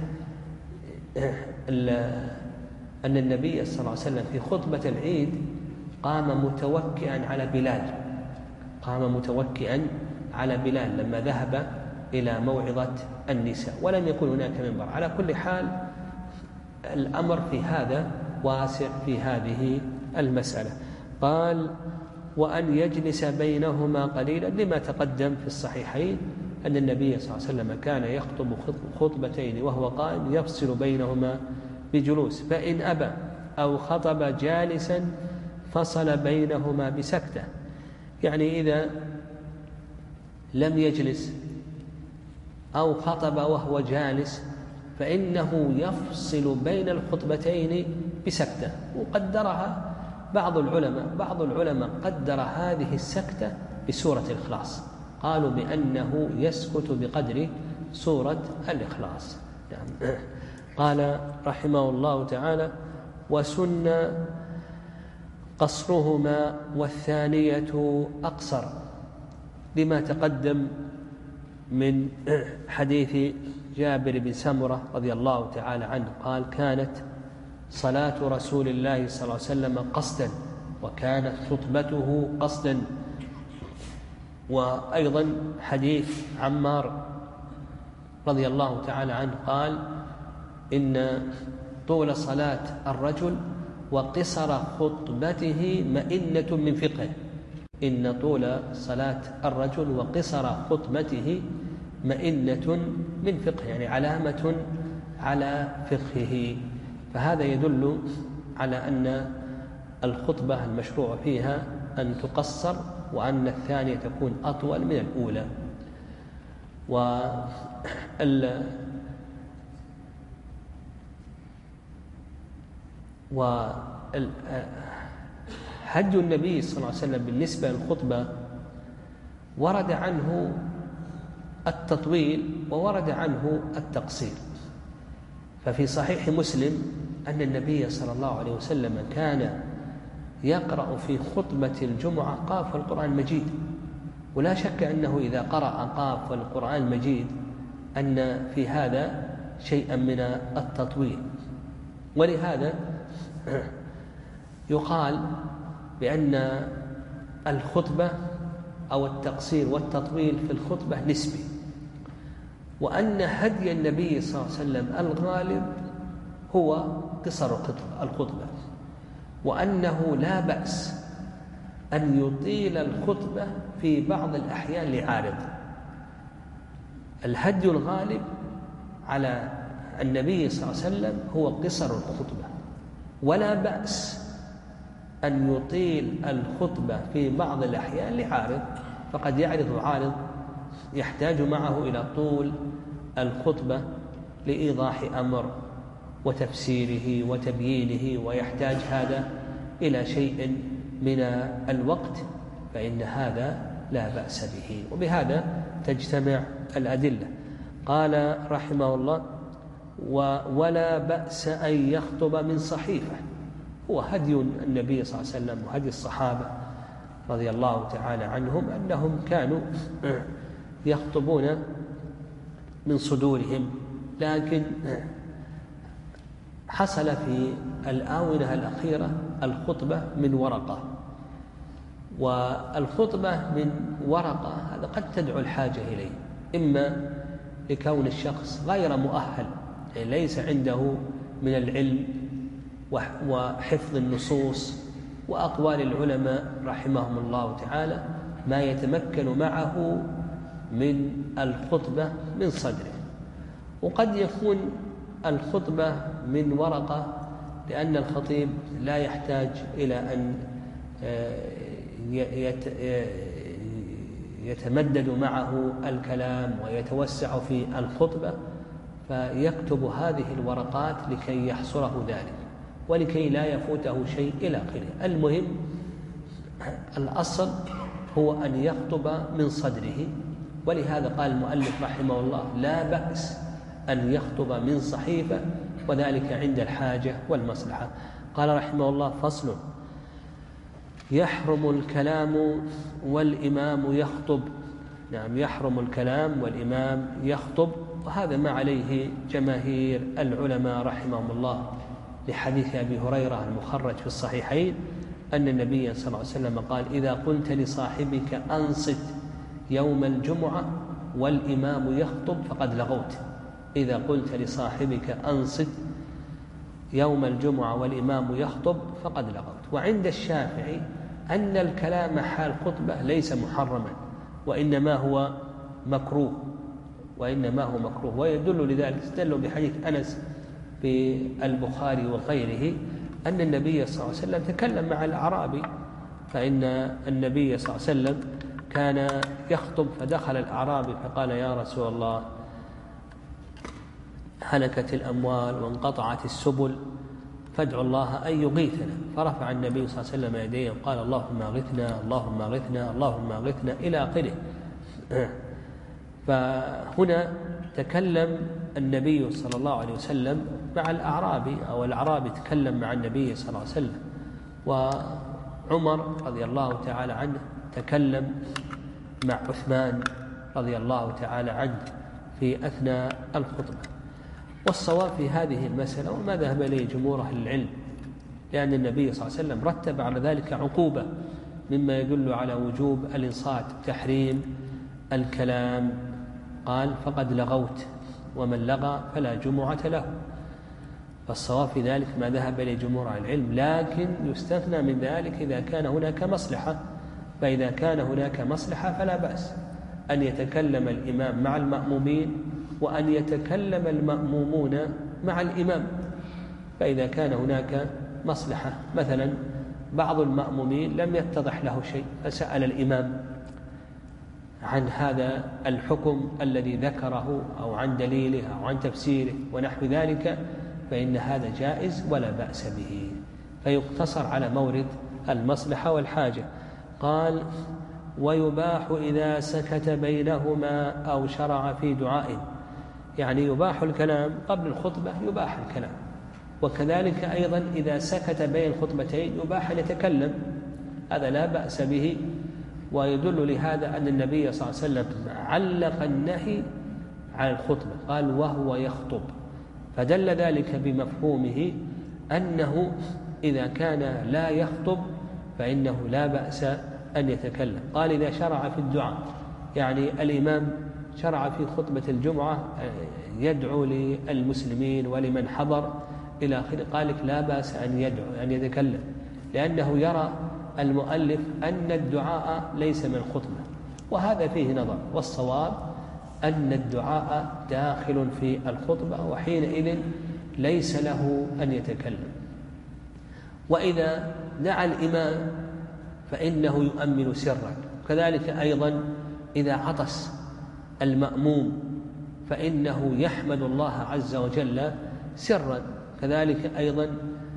أن النبي صلى الله عليه وسلم في خطبة العيد قام متوكئا على بلال قام متوكئا على بلال لما ذهب إلى موعظة النساء، ولم يكن هناك منبر. على كل حال الأمر في هذا واسع في هذه المسألة. قال: وأن يجلس بينهما قليلا، لما تقدم في الصحيحين أن النبي صلى الله عليه وسلم كان يخطب خطبتين وهو قائم يفصل بينهما بجلوس، فإن أبى أو خطب جالسا فصل بينهما بسكتة، يعني إذا لم يجلس أو خطب وهو جالس فإنه يفصل بين الخطبتين بسكتة، وقدرها بعض العلماء بعض العلماء قدر هذه السكتة بسورة الإخلاص، قالوا بأنه يسكت بقدر سورة الإخلاص. يعني قال رحمه الله تعالى: وسن قصرهما والثانية أقصر، لما تقدم من حديث جابر بن سمرة رضي الله تعالى عنه قال: كانت صلاة رسول الله صلى الله عليه وسلم قصدا، وكانت خطبته قصدا. وأيضا حديث عمار رضي الله تعالى عنه قال: إن طول صلاة الرجل وقصر خطبته مئنة من فقهه إن طول صلاة الرجل وقصر خطبته مئنة من فقه، يعني علامة على فقهه. فهذا يدل على أن الخطبة المشروع فيها أن تقصر، وأن الثانية تكون أطول من الأولى. وال وهدي النبي صلى الله عليه وسلم بالنسبة للخطبة ورد عنه التطويل وورد عنه التقصير. ففي صحيح مسلم أن النبي صلى الله عليه وسلم كان يقرأ في خطبة الجمعة قاف القرآن المجيد، ولا شك أنه إذا قرأ قاف القرآن المجيد أن في هذا شيئا من التطويل. ولهذا يقال بأن الخطبة أو التقصير والتطويل في الخطبة نسبي، وأن هدي النبي صلى الله عليه وسلم الغالب هو قصر الخطبة، وأنه لا بأس أن يطيل الخطبة في بعض الأحيان لعارض. الهدي الغالب على النبي صلى الله عليه وسلم هو قصر الخطبة، ولا بأس أن يطيل الخطبة في بعض الأحيان لعارض، فقد يعرض عارض يحتاج معه إلى طول الخطبة لإيضاح أمر وتفسيره وتبيينه، ويحتاج هذا إلى شيء من الوقت، فإن هذا لا بأس به. وبهذا تجتمع الأدلة. قال رحمه الله: ولا بأس أن يخطب من صحيفة. هو هدي النبي صلى الله عليه وسلم وهدي الصحابة رضي الله تعالى عنهم أنهم كانوا يخطبون من صدورهم، لكن حصل في الآونة الأخيرة الخطبة من ورقة، والخطبة من ورقة هذا قد تدعو الحاجة إليه، إما لكون الشخص غير مؤهل، يعني ليس عنده من العلم وحفظ النصوص وأقوال العلماء رحمهم الله تعالى ما يتمكن معه من الخطبة من صدره. وقد يكون الخطبة من ورقة لأن الخطيب لا يحتاج إلى أن يتمدد معه الكلام ويتوسع في الخطبة، فيكتب هذه الورقات لكي يحصره ذلك ولكي لا يفوته شيء إلى آخره. المهم الأصل هو أن يخطب من صدره، ولهذا قال المؤلف رحمه الله: لا بأس أن يخطب من صحيفة، وذلك عند الحاجة والمصلحة. قال رحمه الله: فصل: يحرم الكلام والإمام يخطب. نعم، يحرم الكلام والإمام يخطب، وهذا ما عليه جماهير العلماء رحمهم الله، لحديث أبي هريرة المخرج في الصحيحين أن النبي صلى الله عليه وسلم قال: إذا قلت لصاحبك أنصت يوم الجمعة والإمام يخطب فقد لغوت. إذا قلت لصاحبك أنصت يوم الجمعة والإمام يخطب فقد لغوت. وعند الشافعي أن الكلام حال خطبة ليس محرما، وإنما هو مكروه وإنما هو مكروه ويدل لذلك استدلوا بحديث أنس في البخاري وغيره أن النبي صلى الله عليه وسلم تكلم مع الأعرابي، فإن النبي صلى الله عليه وسلم كان يخطب فدخل الأعرابي فقال: يا رسول الله، هلكت الأموال وانقطعت السبل، فادعوا الله أن يغيثنا. فرفع النبي صلى الله عليه وسلم يديه وقال: اللهم اغثنا اللهم اغثنا اللهم اغثنا إلى آخره. فهنا تكلم النبي صلى الله عليه وسلم مع الأعرابي، أو الأعرابي تكلم مع النبي صلى الله عليه وسلم، وعمر رضي الله تعالى عنه تكلم مع عثمان رضي الله تعالى عنه في أثناء الخطبة. والصواب في هذه المسألة وما ذهب إليه جمهور أهل العلم، لأن النبي صلى الله عليه وسلم رتب على ذلك عقوبة مما يدل على وجوب الإنصات، تحريم الكلام. قال: فقد لغوت، ومن لغى فلا جمعة له. فالصواب في ذلك ما ذهب إليه جمهور أهل العلم، لكن يستثنى من ذلك إذا كان هناك مصلحة، فإذا كان هناك مصلحة فلا بأس. أن يتكلم الإمام مع المأمومين وأن يتكلم المأمومون مع الإمام. فإذا كان هناك مصلحة، مثلا بعض المأمومين لم يتضح له شيء فسأل الإمام عن هذا الحكم الذي ذكره أو عن دليله أو عن تفسيره ونحو ذلك، فإن هذا جائز ولا بأس به، فيقتصر على مورد المصلحة والحاجة. قال: ويباح إذا سكت بينهما أو شرع في دعاء، يعني يباح الكلام قبل الخطبة، يباح الكلام، وكذلك أيضا إذا سكت بين الخطبتين يباح أن يتكلم، هذا لا بأس به. ويدل لهذا أن النبي صلى الله عليه وسلم علق النهي على الخطبة، قال: وهو يخطب، فدل ذلك بمفهومه أنه إذا كان لا يخطب فإنه لا بأس أن يتكلم. قال: إذا شرع في الدعاء، يعني الإمام شرع في خطبة الجمعة يدعو للمسلمين ولمن حضر إلى آخره، قال لك لا بأس أن يدعو أن يتكلم، لأنه يرى المؤلف أن الدعاء ليس من الخطبة، وهذا فيه نظر، والصواب أن الدعاء داخل في الخطبة، وحينئذ ليس له أن يتكلم. وإذا دعا الإمام فإنه يؤمن سرا، كذلك أيضا إذا عطس المأموم فإنه يحمد الله عز وجل سرا، كذلك أيضا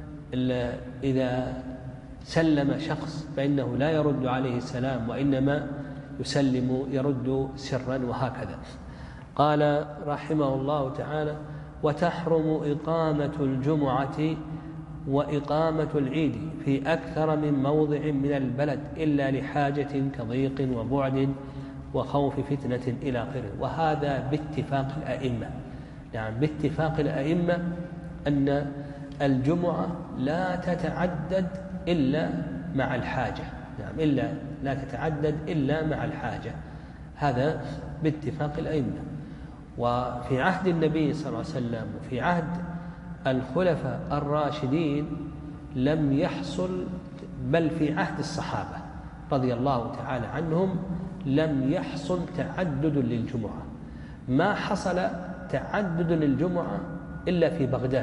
إذا سلم شخص فإنه لا يرد عليه السلام وإنما يسلم يرد سرا، وهكذا. قال رحمه الله تعالى: وتحرم إقامة الجمعة وإقامة العيد في أكثر من موضع من البلد إلا لحاجة كضيق وبعد وخوف فتنة إلى آخره. وهذا باتفاق الأئمة، يعني باتفاق الأئمة أن الجمعة لا تتعدد إلا مع الحاجة، يعني إلا لا تتعدد إلا مع الحاجة، هذا باتفاق الأئمة. وفي عهد النبي صلى الله عليه وسلم وفي عهد الخلفاء الراشدين لم يحصل، بل في عهد الصحابة رضي الله تعالى عنهم لم يحصل تعدد للجمعة. ما حصل تعدد للجمعة إلا في بغداد،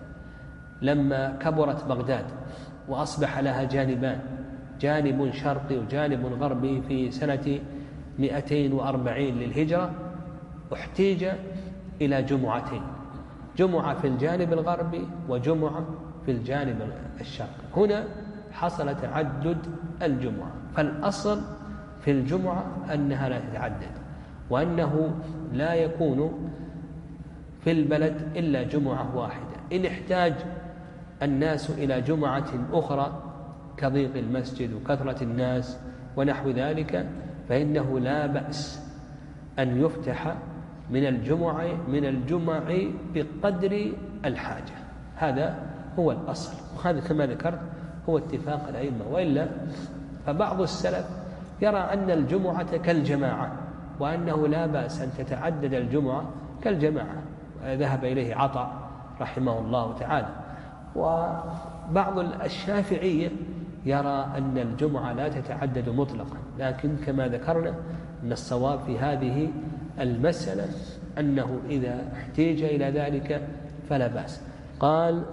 لما كبرت بغداد وأصبح لها جانبان، جانب شرقي وجانب غربي، في سنة مئتين وأربعين للهجرة احتيج إلى جمعتين، جمعة في الجانب الغربي وجمعة في الجانب الشرقي. هنا حصل تعدد الجمعة، فالأصل في الجمعة أنها لا تتعدد، وأنه لا يكون في البلد إلا جمعة واحدة. إن احتاج الناس إلى جمعة أخرى كضيق المسجد وكثرة الناس ونحو ذلك فإنه لا بأس أن يفتح من الجمعة من الجمع بقدر الحاجة، هذا هو الأصل، وهذا كما ذكرت هو اتفاق الأئمة. وإلا فبعض السلف يرى أن الجمعة كالجماعة، وأنه لا بأس أن تتعدد الجمعة كالجماعة، ذهب إليه عطاء رحمه الله تعالى. وبعض الشافعية يرى أن الجمعة لا تتعدد مطلقا، لكن كما ذكرنا أن الصواب في هذه المسألة أنه إذا احتيج إلى ذلك فلا بأس. قال: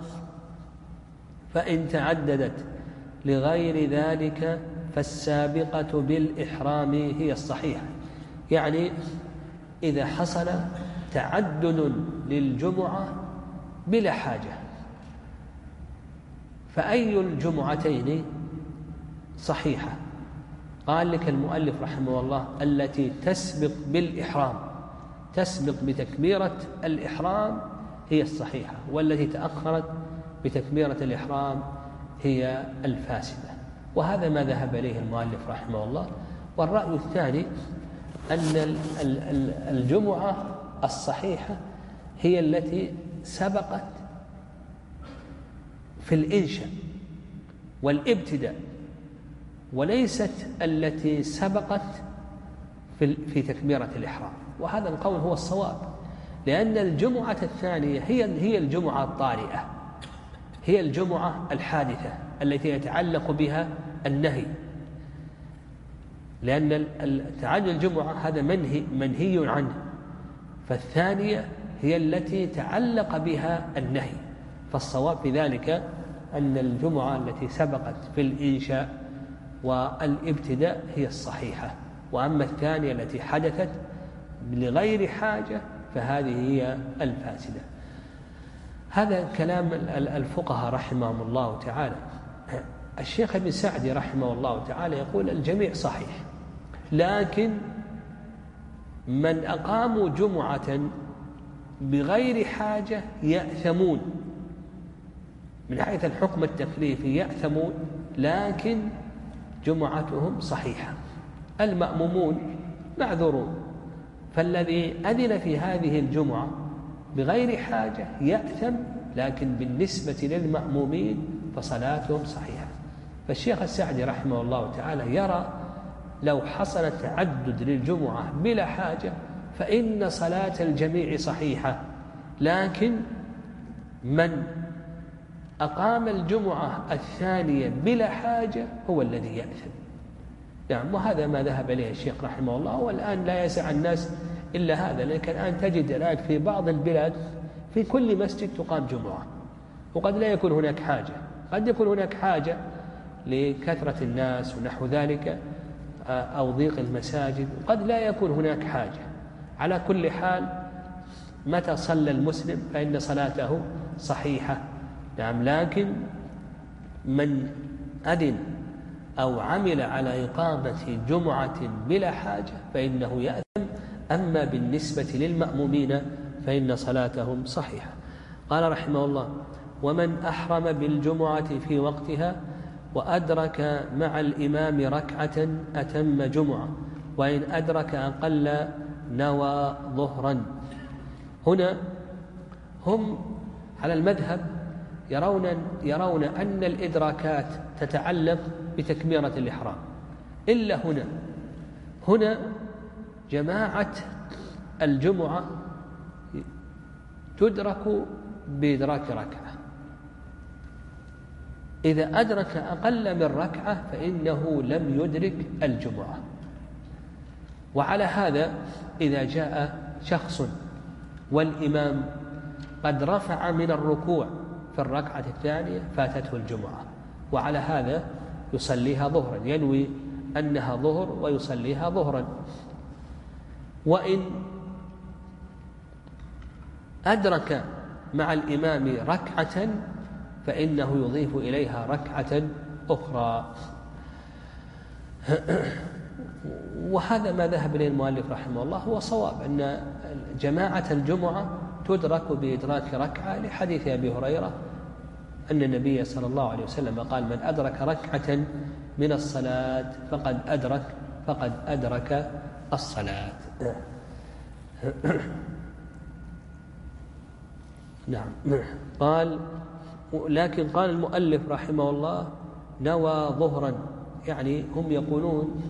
فإن تعددت لغير ذلك فالسابقة بالإحرام هي الصحيحة، يعني إذا حصل تعدد للجمعة بلا حاجة، فأي الجمعتين صحيحة؟ قال لك المؤلف رحمه الله: التي تسبق بالإحرام، تسبق بتكبيرة الإحرام هي الصحيحة، والتي تأخرت بتكبيرة الإحرام هي الفاسدة. وهذا ما ذهب إليه المؤلف رحمه الله. والرأي الثاني أن الجمعة الصحيحة هي التي سبقت في الإنشاء والابتداء، وليست التي سبقت في في تكبيرة الإحرام. وهذا القول هو الصواب، لأن الجمعة الثانية هي هي الجمعة الطارئة، هي الجمعة الحادثة التي يتعلق بها النهي. لأن تعدد الجمعة هذا منهي, منهي عنه، فالثانية هي التي تعلق بها النهي. فالصواب في ذلك أن الجمعة التي سبقت في الإنشاء والابتداء هي الصحيحة، وأما الثانية التي حدثت لغير حاجة فهذه هي الفاسدة. هذا كلام الفقهاء رحمهم الله تعالى. الشيخ ابن سعدي رحمه الله تعالى يقول الجميع صحيح، لكن من أقاموا جمعة بغير حاجة يأثمون من حيث الحكم التكليفي، يأثمون لكن جمعتهم صحيحة. المأمومون معذورون، فالذي أذن في هذه الجمعة بغير حاجة يأثم، لكن بالنسبة للمأمومين فصلاتهم صحيحة. فالشيخ السعدي رحمه الله تعالى يرى لو حصل تعدد للجمعة بلا حاجة فإن صلاة الجميع صحيحة، لكن من أقام الجمعة الثانية بلا حاجة هو الذي يأثم. نعم، وهذا ما ذهب إليه الشيخ رحمه الله. والآن لا يسع الناس إلا هذا، لكن الآن تجد الآن في بعض البلاد في كل مسجد تقام جمعة، وقد لا يكون هناك حاجة، قد يكون هناك حاجة لكثرة الناس ونحو ذلك أو ضيق المساجد، وقد لا يكون هناك حاجة. على كل حال متى صلى المسلم فإن صلاته صحيحة. نعم، لكن من أذن أو عمل على إقامة جمعة بلا حاجة فإنه يأثم، أما بالنسبة للمأمومين فإن صلاتهم صحيحة. قال رحمه الله: ومن أحرم بالجمعة في وقتها وأدرك مع الإمام ركعة أتم جمعة، وإن أدرك أقل نوى ظهرا. هنا هم على المذهب يرون, يرون أن الإدراكات تتعلق بتكبيرة الإحرام، إلا هنا هنا جماعة الجمعة تدرك بإدراك ركعة، إذا أدرك أقل من ركعة فإنه لم يدرك الجمعة. وعلى هذا إذا جاء شخص والإمام قد رفع من الركوع في الركعة الثانية فاتته الجمعة، وعلى هذا يصليها ظهرا، ينوي أنها ظهر ويصليها ظهرا. وإن أدرك مع الإمام ركعة فإنه يضيف إليها ركعة أخرى. وهذا ما ذهب إليه المؤلف رحمه الله هو صواب، أن جماعة الجمعة تدرك بإدراك ركعة، لحديث أبي هريرة أن النبي صلى الله عليه وسلم قال: من أدرك ركعة من الصلاة فقد أدرك فقد أدرك الصلاة. نعم. قال: لكن قال المؤلف رحمه الله: نوى ظهرا، يعني هم يقولون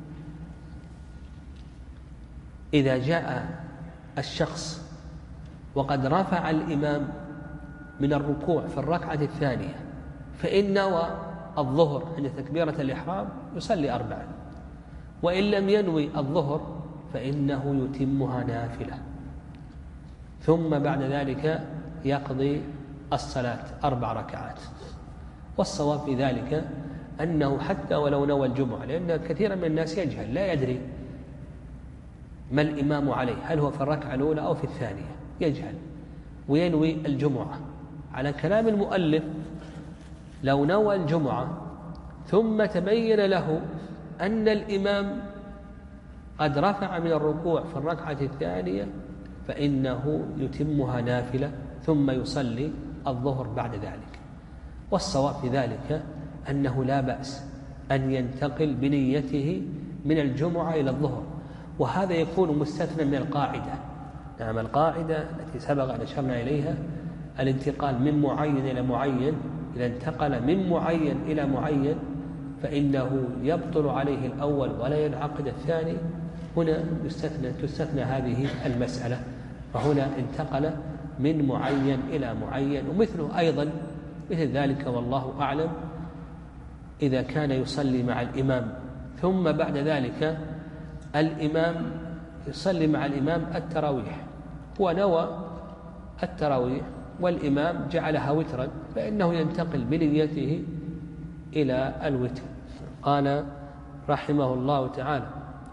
إذا جاء الشخص وقد رفع الإمام من الركوع في الركعة الثانية فإن نوى الظهر عند تكبيرة الإحرام يصلي أربعا، وإن لم ينوي الظهر فإنه يتمها نافلة، ثم بعد ذلك يقضي الصلاة أربع ركعات. والصواب في ذلك أنه حتى ولو نوى الجمعة، لأن كثيرا من الناس يجهل لا يدري ما الإمام عليه، هل هو في الركعة الأولى أو في الثانية، يجهل وينوي الجمعة. على كلام المؤلف لو نوى الجمعة ثم تبين له أن الإمام قد رفع من الركوع في الركعة الثانية فإنه يتمها نافلة ثم يصلي الظهر بعد ذلك. والصواب في ذلك أنه لا بأس أن ينتقل بنيته من الجمعة إلى الظهر، وهذا يكون مستثنى من القاعدة. نعم، القاعدة التي سبق أن أشرنا إليها الانتقال من معين إلى معين، إذا انتقل من معين إلى معين فإنه يبطل عليه الأول ولا ينعقد الثاني. هنا يستثنى تستثنى هذه المسألة، فهنا انتقل من معين إلى معين. ومثله أيضا مثل ذلك والله أعلم إذا كان يصلي مع الإمام ثم بعد ذلك الإمام يصلي مع الإمام التراويح، هو نوى التراويح والإمام جعلها وترا، فإنه ينتقل بنيته إلى الوتر. قال رحمه الله تعالى: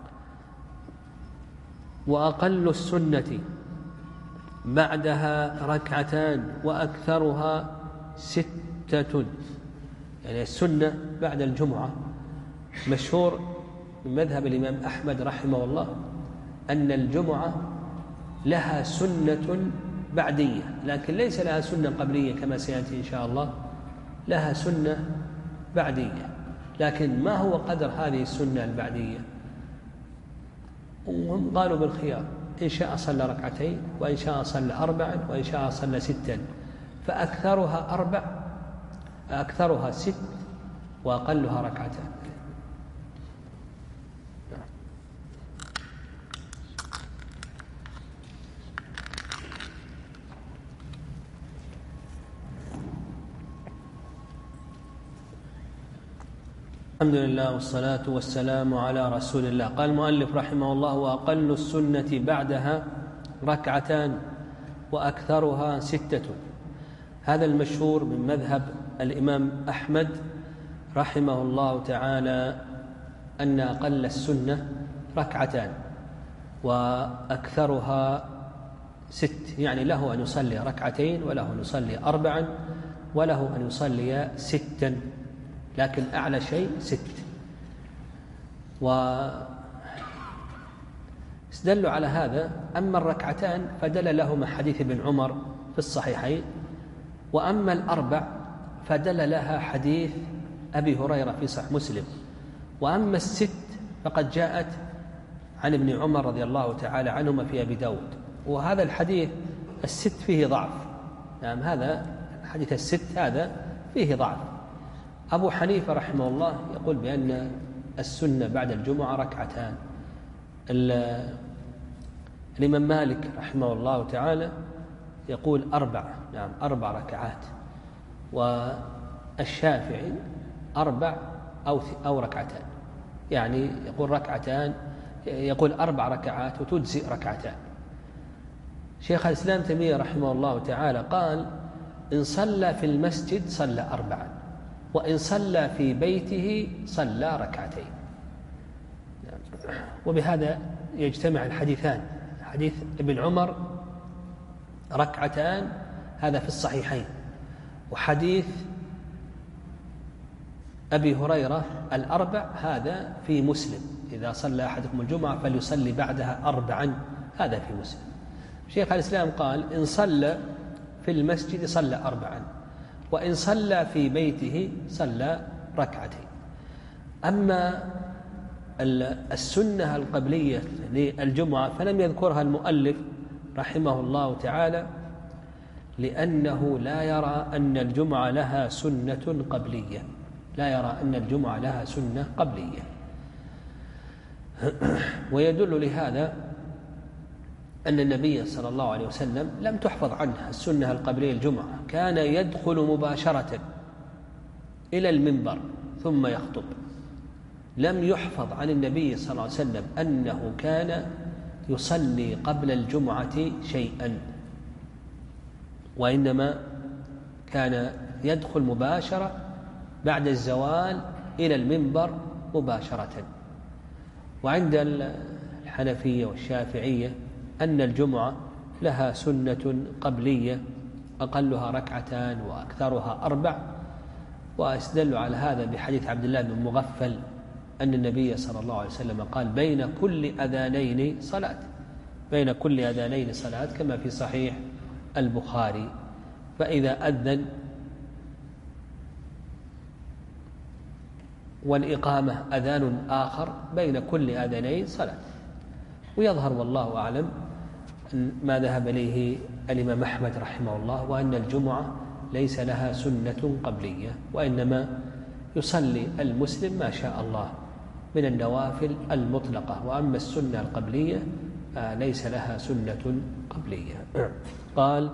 وأقل السنة بعدها ركعتان وأكثرها ستة. يعني السنة بعد الجمعة مشهور من مذهب الإمام أحمد رحمه الله أن الجمعة لها سنة بعدية، لكن ليس لها سنة قبلية كما سيأتي إن شاء الله، لها سنة بعدية. لكن ما هو قدر هذه السنة البعدية؟ وهم قالوا بالخيار، إن شاء صلى ركعتين، وإن شاء صلى أربعا، وإن شاء صلى ستا، فأكثرها أربع، أكثرها ست، وأقلها ركعتان. الحمد لله والصلاة والسلام على رسول الله. قال المؤلف رحمه الله: وأقل السنة بعدها ركعتان وأكثرها ستة. هذا المشهور من مذهب الإمام أحمد رحمه الله تعالى أن أقل السنة ركعتان وأكثرها ست، يعني له أن يصلي ركعتين، وله أن يصلي أربعا، وله أن يصلي ستا، لكن أعلى شيء ست. واستدلوا على هذا. أما الركعتان فدل لهما حديث ابن عمر في الصحيحين، وأما الأربع فدل لها حديث أبي هريرة في صحيح مسلم، وأما الست فقد جاءت عن ابن عمر رضي الله تعالى عنهما في أبي داود. وهذا الحديث الست فيه ضعف، نعم، هذا حديث الست هذا فيه ضعف. أبو حنيفة رحمه الله يقول بأن السنة بعد الجمعة ركعتان. الإمام مالك رحمه الله تعالى يقول أربع، نعم، أربع ركعات. والشافعي أربع أو أو ركعتان، يعني يقول ركعتان، يقول أربع ركعات وتجزئ ركعتان. شيخ الإسلام تيمية رحمه الله تعالى قال: إن صلى في المسجد صلى أربعا، وإن صلى في بيته صلى ركعتين. وبهذا يجتمع الحديثان، حديث ابن عمر ركعتان هذا في الصحيحين، وحديث أبي هريرة الأربع هذا في مسلم: إذا صلى أحدكم الجمعة فليصلي بعدها أربعا، هذا في مسلم. شيخ الإسلام قال: إن صلى في المسجد صلى أربعا، وإن صلى في بيته صلى ركعتين. أما السنة القبلية للجمعة فلم يذكرها المؤلف رحمه الله تعالى، لأنه لا يرى أن الجمعة لها سنة قبلية، لا يرى أن الجمعة لها سنة قبلية. ويدل لهذا أن النبي صلى الله عليه وسلم لم تحفظ عنه السنة القبلية الجمعة، كان يدخل مباشرة إلى المنبر ثم يخطب. لم يحفظ عن النبي صلى الله عليه وسلم أنه كان يصلي قبل الجمعة شيئا، وإنما كان يدخل مباشرة بعد الزوال إلى المنبر مباشرة. وعند الحنفية والشافعية أن الجمعة لها سنة قبلية أقلها ركعتان وأكثرها أربع، واستدلوا على هذا بحديث عبد الله بن مغفل أن النبي صلى الله عليه وسلم قال: بين كل أذانين صلاة، بين كل أذانين صلاة، كما في صحيح البخاري. فإذا أذن والإقامة أذان آخر بين كل أذانين صلاة. ويظهر والله أعلم ما ذهب إليه الإمام أحمد رحمه الله، وأن الجمعة ليس لها سنة قبلية، وإنما يصلي المسلم ما شاء الله من النوافل المطلقة، وأما السنة القبلية ليس لها سنة قبلية. قال: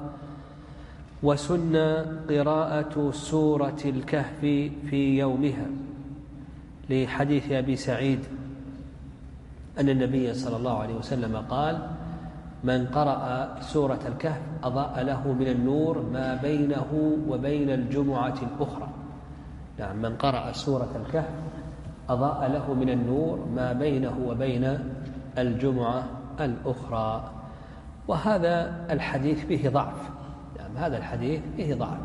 وسن قراءة سورة الكهف في يومها لحديث أبي سعيد أن النبي صلى الله عليه وسلم قال: من قرأ سورة الكهف أضاء له من النور ما بينه وبين الجمعة الأخرى. نعم، من قرأ سورة الكهف أضاء له من النور ما بينه وبين الجمعة الأخرى. وهذا الحديث فيه ضعف. نعم، هذا الحديث فيه ضعف.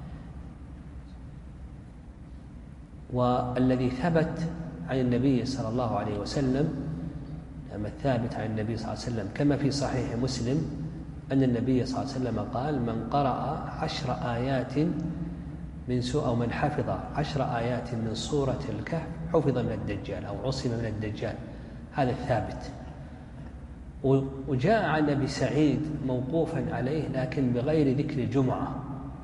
والذي ثبت عن النبي صلى الله عليه وسلم، نعم، الثابت عن النبي صلى الله عليه وسلم كما في صحيح مسلم أن النبي صلى الله عليه وسلم قال: من قرأ عشر آيات من سورة أو من حفظ عشر آيات من سورة الكهف حفظ من الدجال أو عصم من الدجال. هذا الثابت. وجاء عن أبي سعيد موقوفا عليه لكن بغير ذكر الجمعة.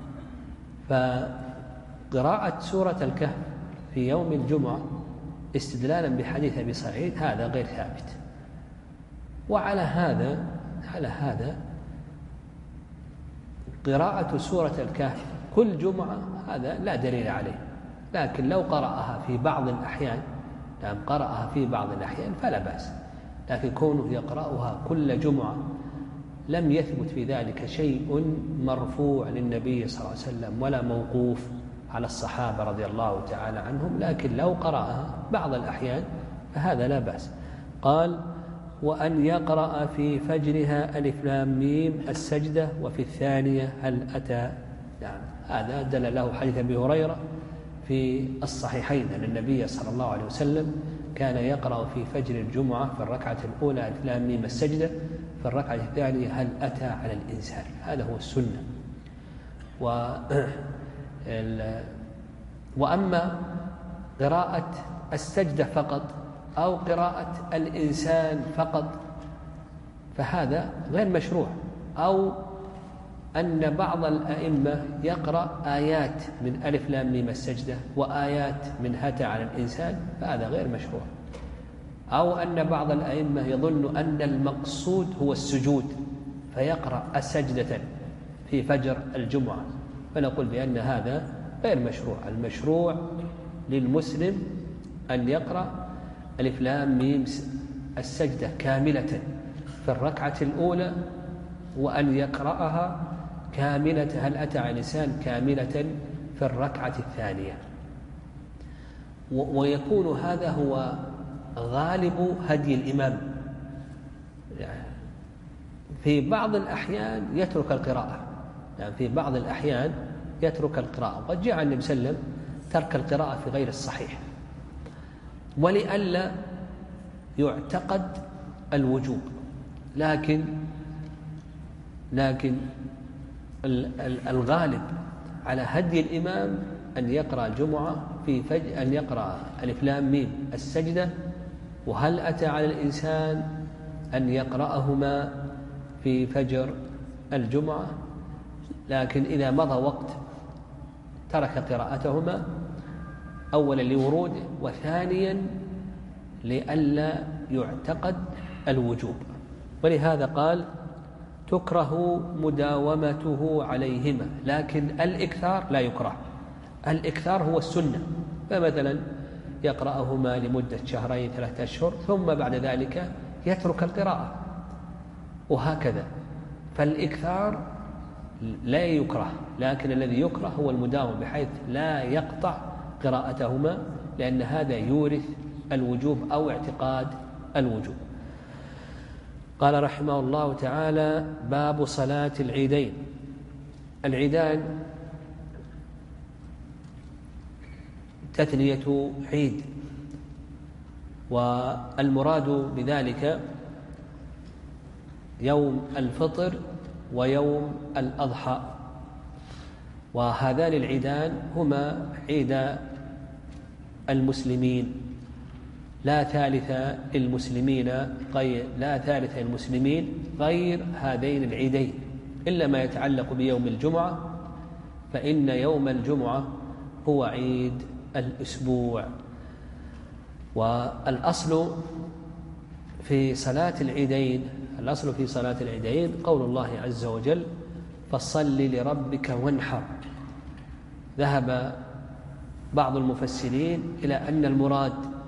فقراءة سورة الكهف في يوم الجمعة استدلالا بحديث أبي سعيد هذا غير ثابت. وعلى هذا على هذا قراءة سورة الكهف كل جمعة هذا لا دليل عليه. لكن لو قرأها في بعض الأحيان، نعم قرأها في بعض الأحيان فلا بأس. لكن كونه يقرأها كل جمعة لم يثبت في ذلك شيء مرفوع للنبي صلى الله عليه وسلم ولا موقوف على الصحابة رضي الله تعالى عنهم. لكن لو قرأها بعض الأحيان فهذا لا بأس. قال: وأن يقرأ في فجرها ألف لام ميم السجدة وفي الثانية هل أتى. يعني هذا دل له حديث أبي هريرة في الصحيحين أن النبي صلى الله عليه وسلم كان يقرأ في فجر الجمعة في الركعة الأولى ألف لام ميم السجدة، في الركعة الثانية هل أتى على الإنسان. هذا هو السنة. و وأما قراءة السجدة فقط أو قراءة الإنسان فقط فهذا غير مشروع. أو أن بعض الأئمة يقرأ آيات من ألف لام ميم السجدة وآيات من هتى على الإنسان فهذا غير مشروع. أو أن بعض الأئمة يظن أن المقصود هو السجود فيقرأ السجدة في فجر الجمعة، فنقول بأن هذا غير مشروع. المشروع للمسلم أن يقرأ ألف لام ميم السجدة كاملة في الركعة الأولى، وأن يقرأها كاملة هل أتى على الإنسان كاملة في الركعة الثانية. ويكون هذا هو غالب هدي الإمام. يعني في بعض الأحيان يترك القراءة، يعني في بعض الأحيان يترك القراءة. وقد جاء عن النبي صلى الله عليه وسلم ترك القراءة في غير الصحيح ولئلا يعتقد الوجوب. لكن لكن الغالب على هدي الإمام أن يقرأ الجمعة في فج... أن يقرأ ألف لام ميم السجدة وهل أتى على الإنسان أن يقرأهما في فجر الجمعة. لكن إذا مضى وقت ترك قراءتهما، أولا لورود وثانيا لئلا يعتقد الوجوب. ولهذا قال: تكره مداومته عليهما، لكن الإكثار لا يكره. الإكثار هو السنة. فمثلا يقرأهما لمدة شهرين ثلاثة أشهر ثم بعد ذلك يترك القراءة وهكذا. فالإكثار لا يكره، لكن الذي يكره هو المداوم بحيث لا يقطع قراءتهما، لأن هذا يورث الوجوب أو اعتقاد الوجوب. قال رحمه الله تعالى: باب صلاة العيدين. العيدان تثنية عيد، والمراد بذلك يوم الفطر ويوم الأضحى. وهذان العيدان هما عيد المسلمين، لا ثالث للمسلمين غير لا ثالث للمسلمين غير هذين العيدين، إلا ما يتعلق بيوم الجمعة، فإن يوم الجمعة هو عيد الأسبوع. والأصل في صلاة العيدين الأصل في صلاة العيدين قول الله عز وجل: فصل لربك وانحر. ذهب بعض المفسرين إلى أن المراد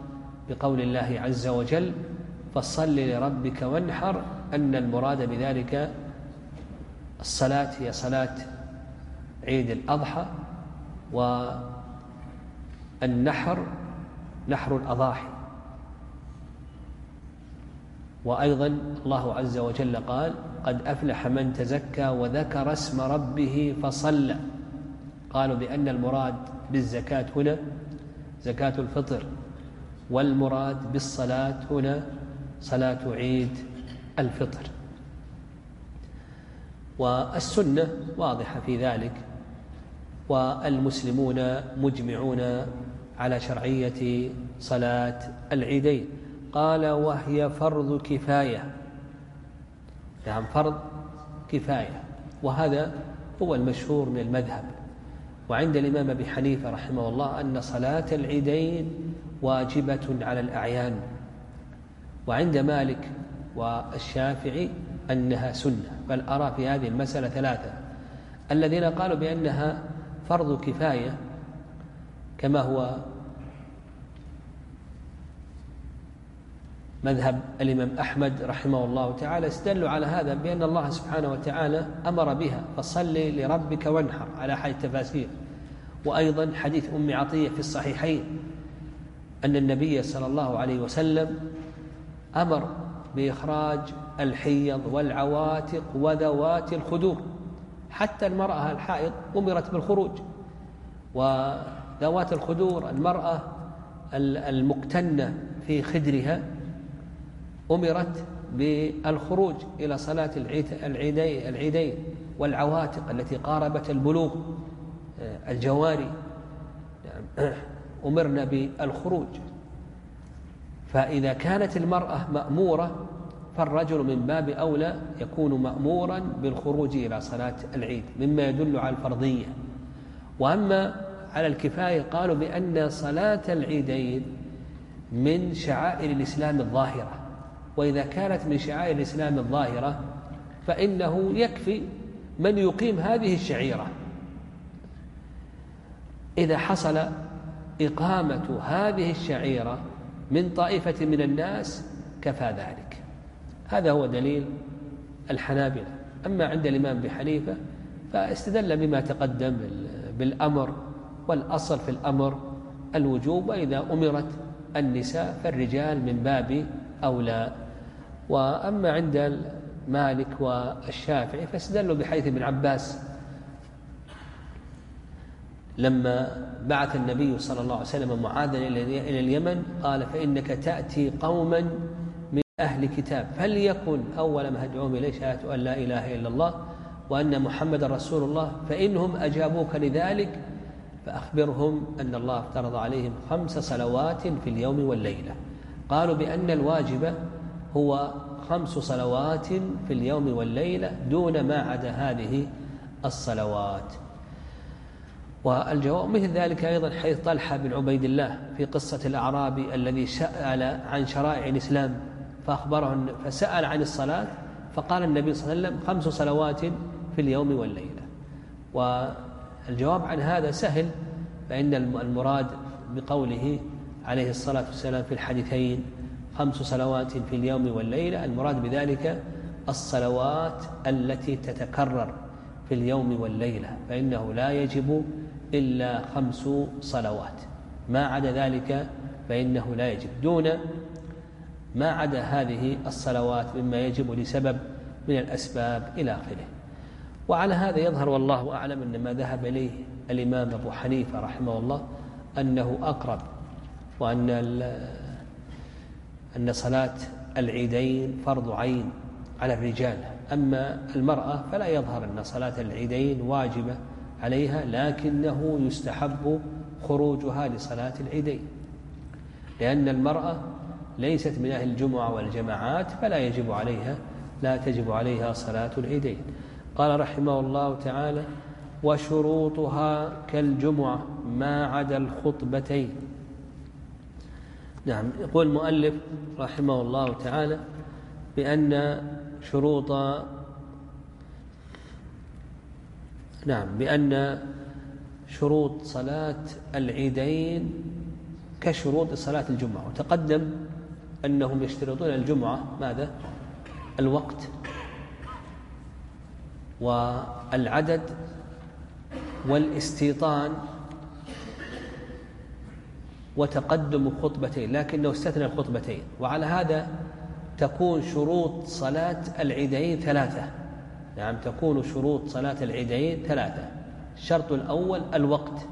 بقول الله عز وجل فصل لربك وانحر أن المراد بذلك الصلاة هي صلاة عيد الأضحى، والنحر نحر الأضاحي. وأيضا الله عز وجل قال قد أفلح من تزكى وذكر اسم ربه فصلى. قالوا بأن المراد بالزكاة هنا زكاة الفطر، والمراد بالصلاة هنا صلاة عيد الفطر. والسنة واضحة في ذلك، والمسلمون مجمعون على شرعية صلاة العيدين. قال وهي فرض كفاية، نعم فرض كفاية، وهذا هو المشهور من المذهب. وعند الإمام أبي حنيفة رحمه الله أن صلاة العيدين واجبة على الأعيان، وعند مالك والشافعي أنها سنة. بل أرى في هذه المسألة ثلاثة: الذين قالوا بأنها فرض كفاية كما هو مذهب الإمام أحمد رحمه الله تعالى، استدلوا على هذا بأن الله سبحانه وتعالى أمر بها فصل لربك وانحر على حد التفاسير. وأيضا حديث أم عطية في الصحيحين أن النبي صلى الله عليه وسلم أمر بإخراج الحيض والعواتق وذوات الخدور، حتى المرأة الحائض أمرت بالخروج، وذوات الخدور المرأة المكتنة في خدرها أمرت بالخروج إلى صلاة العيدين العيدين والعواتق التي قاربت البلوغ الجواري أمرنا بالخروج. فإذا كانت المرأة مأمورة فالرجل من باب أولى يكون مأمورا بالخروج إلى صلاة العيد، مما يدل على الفرضية. وأما على الكفاية قالوا بأن صلاة العيدين من شعائر الإسلام الظاهرة، وإذا كانت من شعائر الإسلام الظاهرة فإنه يكفي من يقيم هذه الشعيرة. إذا حصل إقامة هذه الشعيرة من طائفة من الناس كفى ذلك. هذا هو دليل الحنابلة. أما عند الإمام أبي حنيفة فاستدل بما تقدم بالأمر، والأصل في الأمر الوجوب، وإذا أمرت النساء فالرجال من باب أولى. وأما عند مالك والشافعي فاستدلوا بحديث ابن عباس لما بعث النبي صلى الله عليه وسلم معاذا إلى اليمن قال فإنك تأتي قوما من أهل كتاب فليكن أول ما تدعوهم إليه شهادة أن لا إله إلا الله وأن محمد رسول الله، فإنهم أجابوك لذلك فأخبرهم أن الله افترض عليهم خمس صلوات في اليوم والليلة. قالوا بأن الواجب هو خمس صلوات في اليوم والليلة دون ما عدا هذه الصلوات. والجواب مثل ذلك أيضا حيث طلحة بن عبيد الله في قصة الأعرابي الذي سأل عن شرائع الإسلام فأخبره فسأل عن الصلاة فقال النبي صلى الله عليه وسلم خمس صلوات في اليوم والليلة. والجواب عن هذا سهل، فإن المراد بقوله عليه الصلاة والسلام في الحديثين خمس صلوات في اليوم والليلة المراد بذلك الصلوات التي تتكرر في اليوم والليلة، فإنه لا يجب إلا خمس صلوات، ما عدا ذلك فإنه لا يجب. دون ما عدا هذه الصلوات مما يجب لسبب من الأسباب إلى آخره. وعلى هذا يظهر والله أعلم أن ما ذهب إليه الإمام أبو حنيفة رحمه الله أنه أقرب، وأن أن صلاة العيدين فرض عين على الرجال. أما المرأة فلا يظهر أن صلاة العيدين واجبة عليها، لكنه يستحب خروجها لصلاة العيدين، لأن المرأة ليست من أهل الجمعة والجماعات فلا يجب عليها لا تجب عليها صلاة العيدين. قال رحمه الله تعالى وشروطها كالجمعة ما عدا الخطبتين. نعم، يقول المؤلف رحمه الله تعالى بأن شروط نعم بأن شروط صلاة العيدين كشروط صلاة الجمعة. وتقدم أنهم يشترطون الجمعة ماذا؟ الوقت والعدد والاستيطان وتقدم خطبتين، لكنه استثنى الخطبتين. وعلى هذا تكون شروط صلاة العيدين ثلاثة. نعم، تكون شروط صلاة العيدين ثلاثة. الشرط الأول الوقت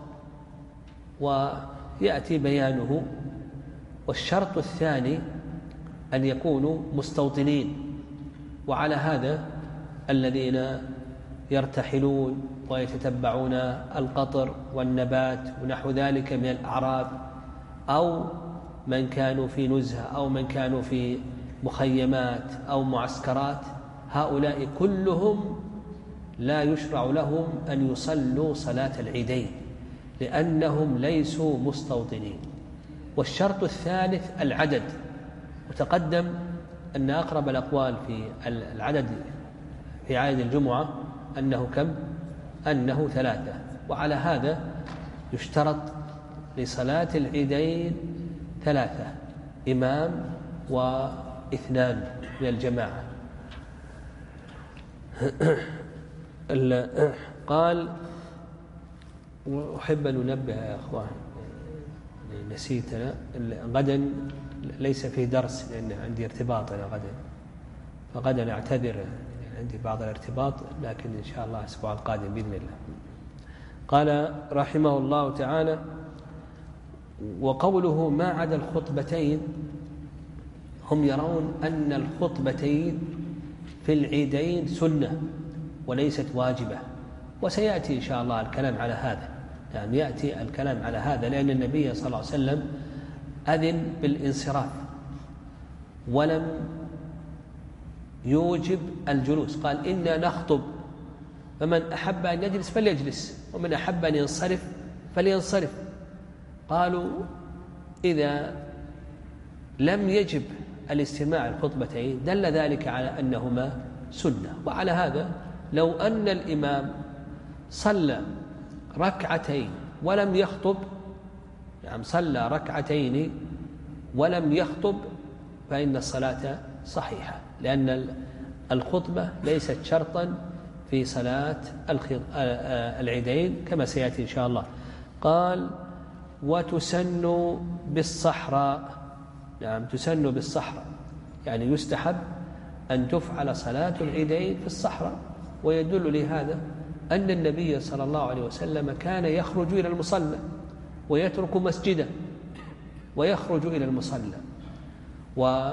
ويأتي بيانه، والشرط الثاني أن يكونوا مستوطنين. وعلى هذا الذين يرتحلون ويتتبعون القطر والنبات ونحو ذلك من الأعراب، أو من كانوا في نزهة أو من كانوا في مخيمات أو معسكرات، هؤلاء كلهم لا يشرع لهم أن يصلوا صلاة العيدين لأنهم ليسوا مستوطنين. والشرط الثالث العدد، وتقدم أن أقرب الأقوال في العدد في عيد الجمعة أنه كم؟ أنه ثلاثة. وعلى هذا يشترط لصلاة العيدين ثلاثة: إمام واثنان من الجماعة. قال: وأحب أن ننبه يا أخوان، نسيت أنا غدا ليس في درس لأن عندي ارتباط أنا غدا، فغدا أعتذر عندي بعض الارتباط، لكن إن شاء الله الأسبوع القادم بإذن الله. قال رحمه الله تعالى: وقوله ما عدا الخطبتين، هم يرون أن الخطبتين في العيدين سنة وليست واجبة، وسيأتي إن شاء الله الكلام على هذا. يعني يأتي الكلام على هذا لأن النبي صلى الله عليه وسلم أذن بالانصراف ولم يوجب الجلوس، قال: إنا نخطب فمن أحب أن يجلس فليجلس ومن أحب أن ينصرف فلينصرف. قالوا: إذا لم يجب الاستماع الخطبتين دل ذلك على أنهما سنة. وعلى هذا لو أن الإمام صلى ركعتين ولم يخطب، يعني صلى ركعتين ولم يخطب، فإن الصلاة صحيحة، لأن الخطبة ليست شرطا في صلاة العيدين كما سيأتي إن شاء الله. قال: وتسن بالصحراء. نعم، تسن بالصحراء، يعني يستحب أن تفعل صلاة العيدين في الصحراء. ويدل لهذا أن النبي صلى الله عليه وسلم كان يخرج إلى المصلى ويترك مسجده ويخرج إلى المصلى. و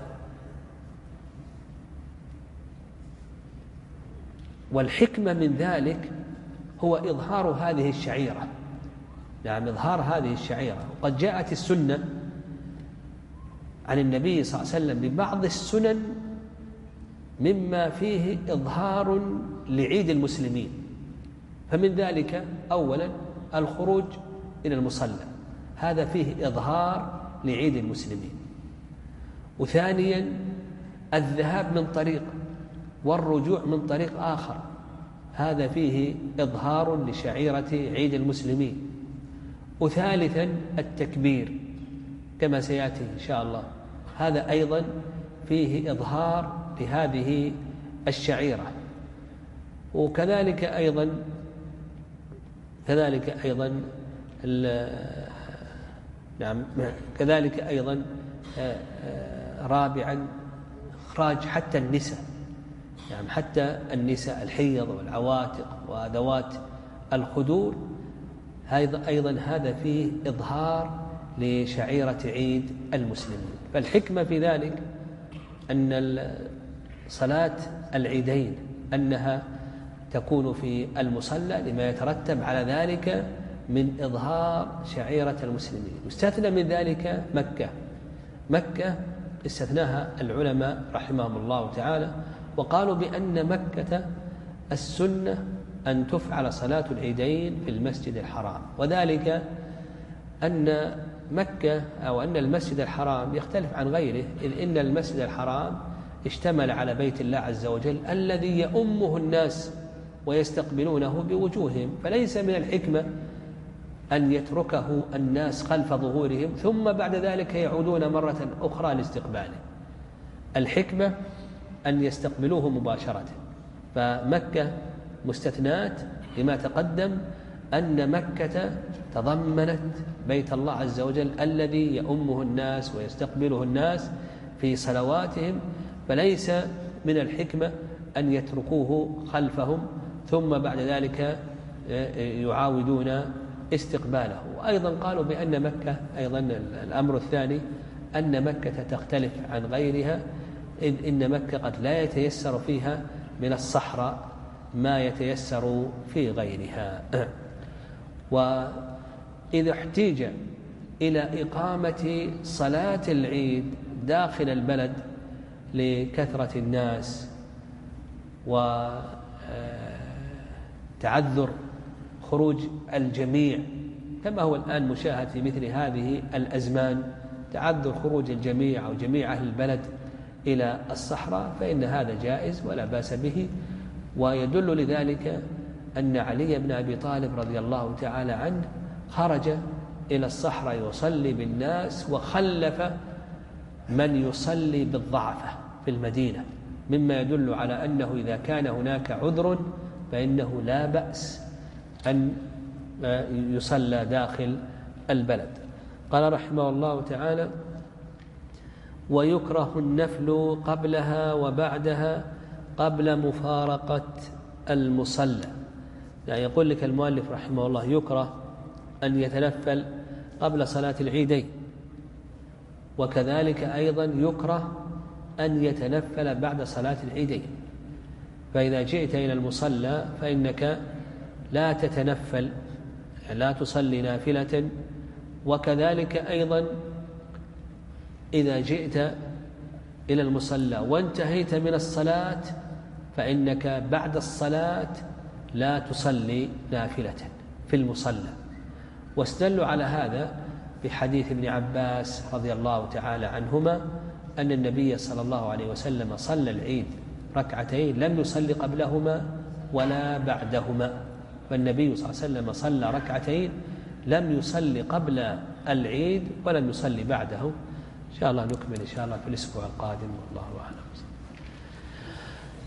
والحكمة من ذلك هو إظهار هذه الشعيرة. نعم، إظهار هذه الشعيرة. وقد جاءت السنة عن النبي صلى الله عليه وسلم ببعض السنن مما فيه إظهار لعيد المسلمين. فمن ذلك أولا الخروج إلى المصلى، هذا فيه إظهار لعيد المسلمين. وثانيا الذهاب من طريق والرجوع من طريق آخر، هذا فيه إظهار لشعيرة عيد المسلمين. وثالثا التكبير كما سيأتي إن شاء الله، هذا أيضا فيه إظهار لهذه الشعيرة. وكذلك أيضا كذلك أيضا نعم كذلك أيضا رابعا إخراج حتى النساء، يعني حتى النساء الحيض والعواتق وذوات الخدور، هذا أيضا هذا فيه إظهار لشعيرة عيد المسلمين. فالحكمة في ذلك أن صلاة العيدين أنها تكون في المصلى لما يترتب على ذلك من إظهار شعيرة المسلمين. واستثنى من ذلك مكة. مكة استثناها العلماء رحمهم الله تعالى، وقالوا بأن مكة السنة أن تفعل صلاة العيدين في المسجد الحرام، وذلك أن مكة أو أن المسجد الحرام يختلف عن غيره، إذ إن المسجد الحرام اشتمل على بيت الله عز وجل الذي يؤمه الناس ويستقبلونه بوجوههم، فليس من الحكمة أن يتركه الناس خلف ظهورهم ثم بعد ذلك يعودون مرة أخرى لاستقباله. الحكمة أن يستقبلوه مباشرة. فمكة مستثنات لما تقدم أن مكة تضمنت بيت الله عز وجل الذي يؤمه الناس ويستقبله الناس في صلواتهم، فليس من الحكمة أن يتركوه خلفهم ثم بعد ذلك يعاودون استقباله. وأيضا قالوا بأن مكة أيضا الأمر الثاني أن مكة تختلف عن غيرها، إذ إن مكة قد لا يتيسر فيها من الصحراء ما يتيسر في غيرها. وإذا احتيج إلى إقامة صلاة العيد داخل البلد لكثرة الناس وتعذر خروج الجميع كما هو الآن مشاهد في مثل هذه الأزمان، تعذر خروج الجميع أو جميع أهل البلد إلى الصحراء، فإن هذا جائز ولا بأس به. ويدل لذلك أن علي بن أبي طالب رضي الله تعالى عنه خرج إلى الصحراء يصلي بالناس وخلف من يصلي بالضعفة في المدينة، مما يدل على أنه إذا كان هناك عذر فإنه لا بأس أن يصلى داخل البلد. قال رحمه الله تعالى: ويكره النفل قبلها وبعدها قبل مفارقة المصلى. يعني يقول لك المؤلف رحمه الله يكره أن يتنفل قبل صلاة العيدين، وكذلك أيضا يكره أن يتنفل بعد صلاة العيدين. فإذا جئت إلى المصلى فإنك لا تتنفل، لا تصلي نافلة. وكذلك أيضا إذا جئت إلى المصلى وانتهيت من الصلاة فإنك بعد الصلاة لا تصلي نافلة في المصلى. واستدلوا على هذا بحديث ابن عباس رضي الله تعالى عنهما أن النبي صلى الله عليه وسلم صلى العيد ركعتين لم يصلي قبلهما ولا بعدهما، فالنبي صلى الله عليه وسلم صلى ركعتين لم يصلي قبل العيد ولم يصلي بعده. إن شاء الله نكمل إن شاء الله في الأسبوع القادم، والله أعلم.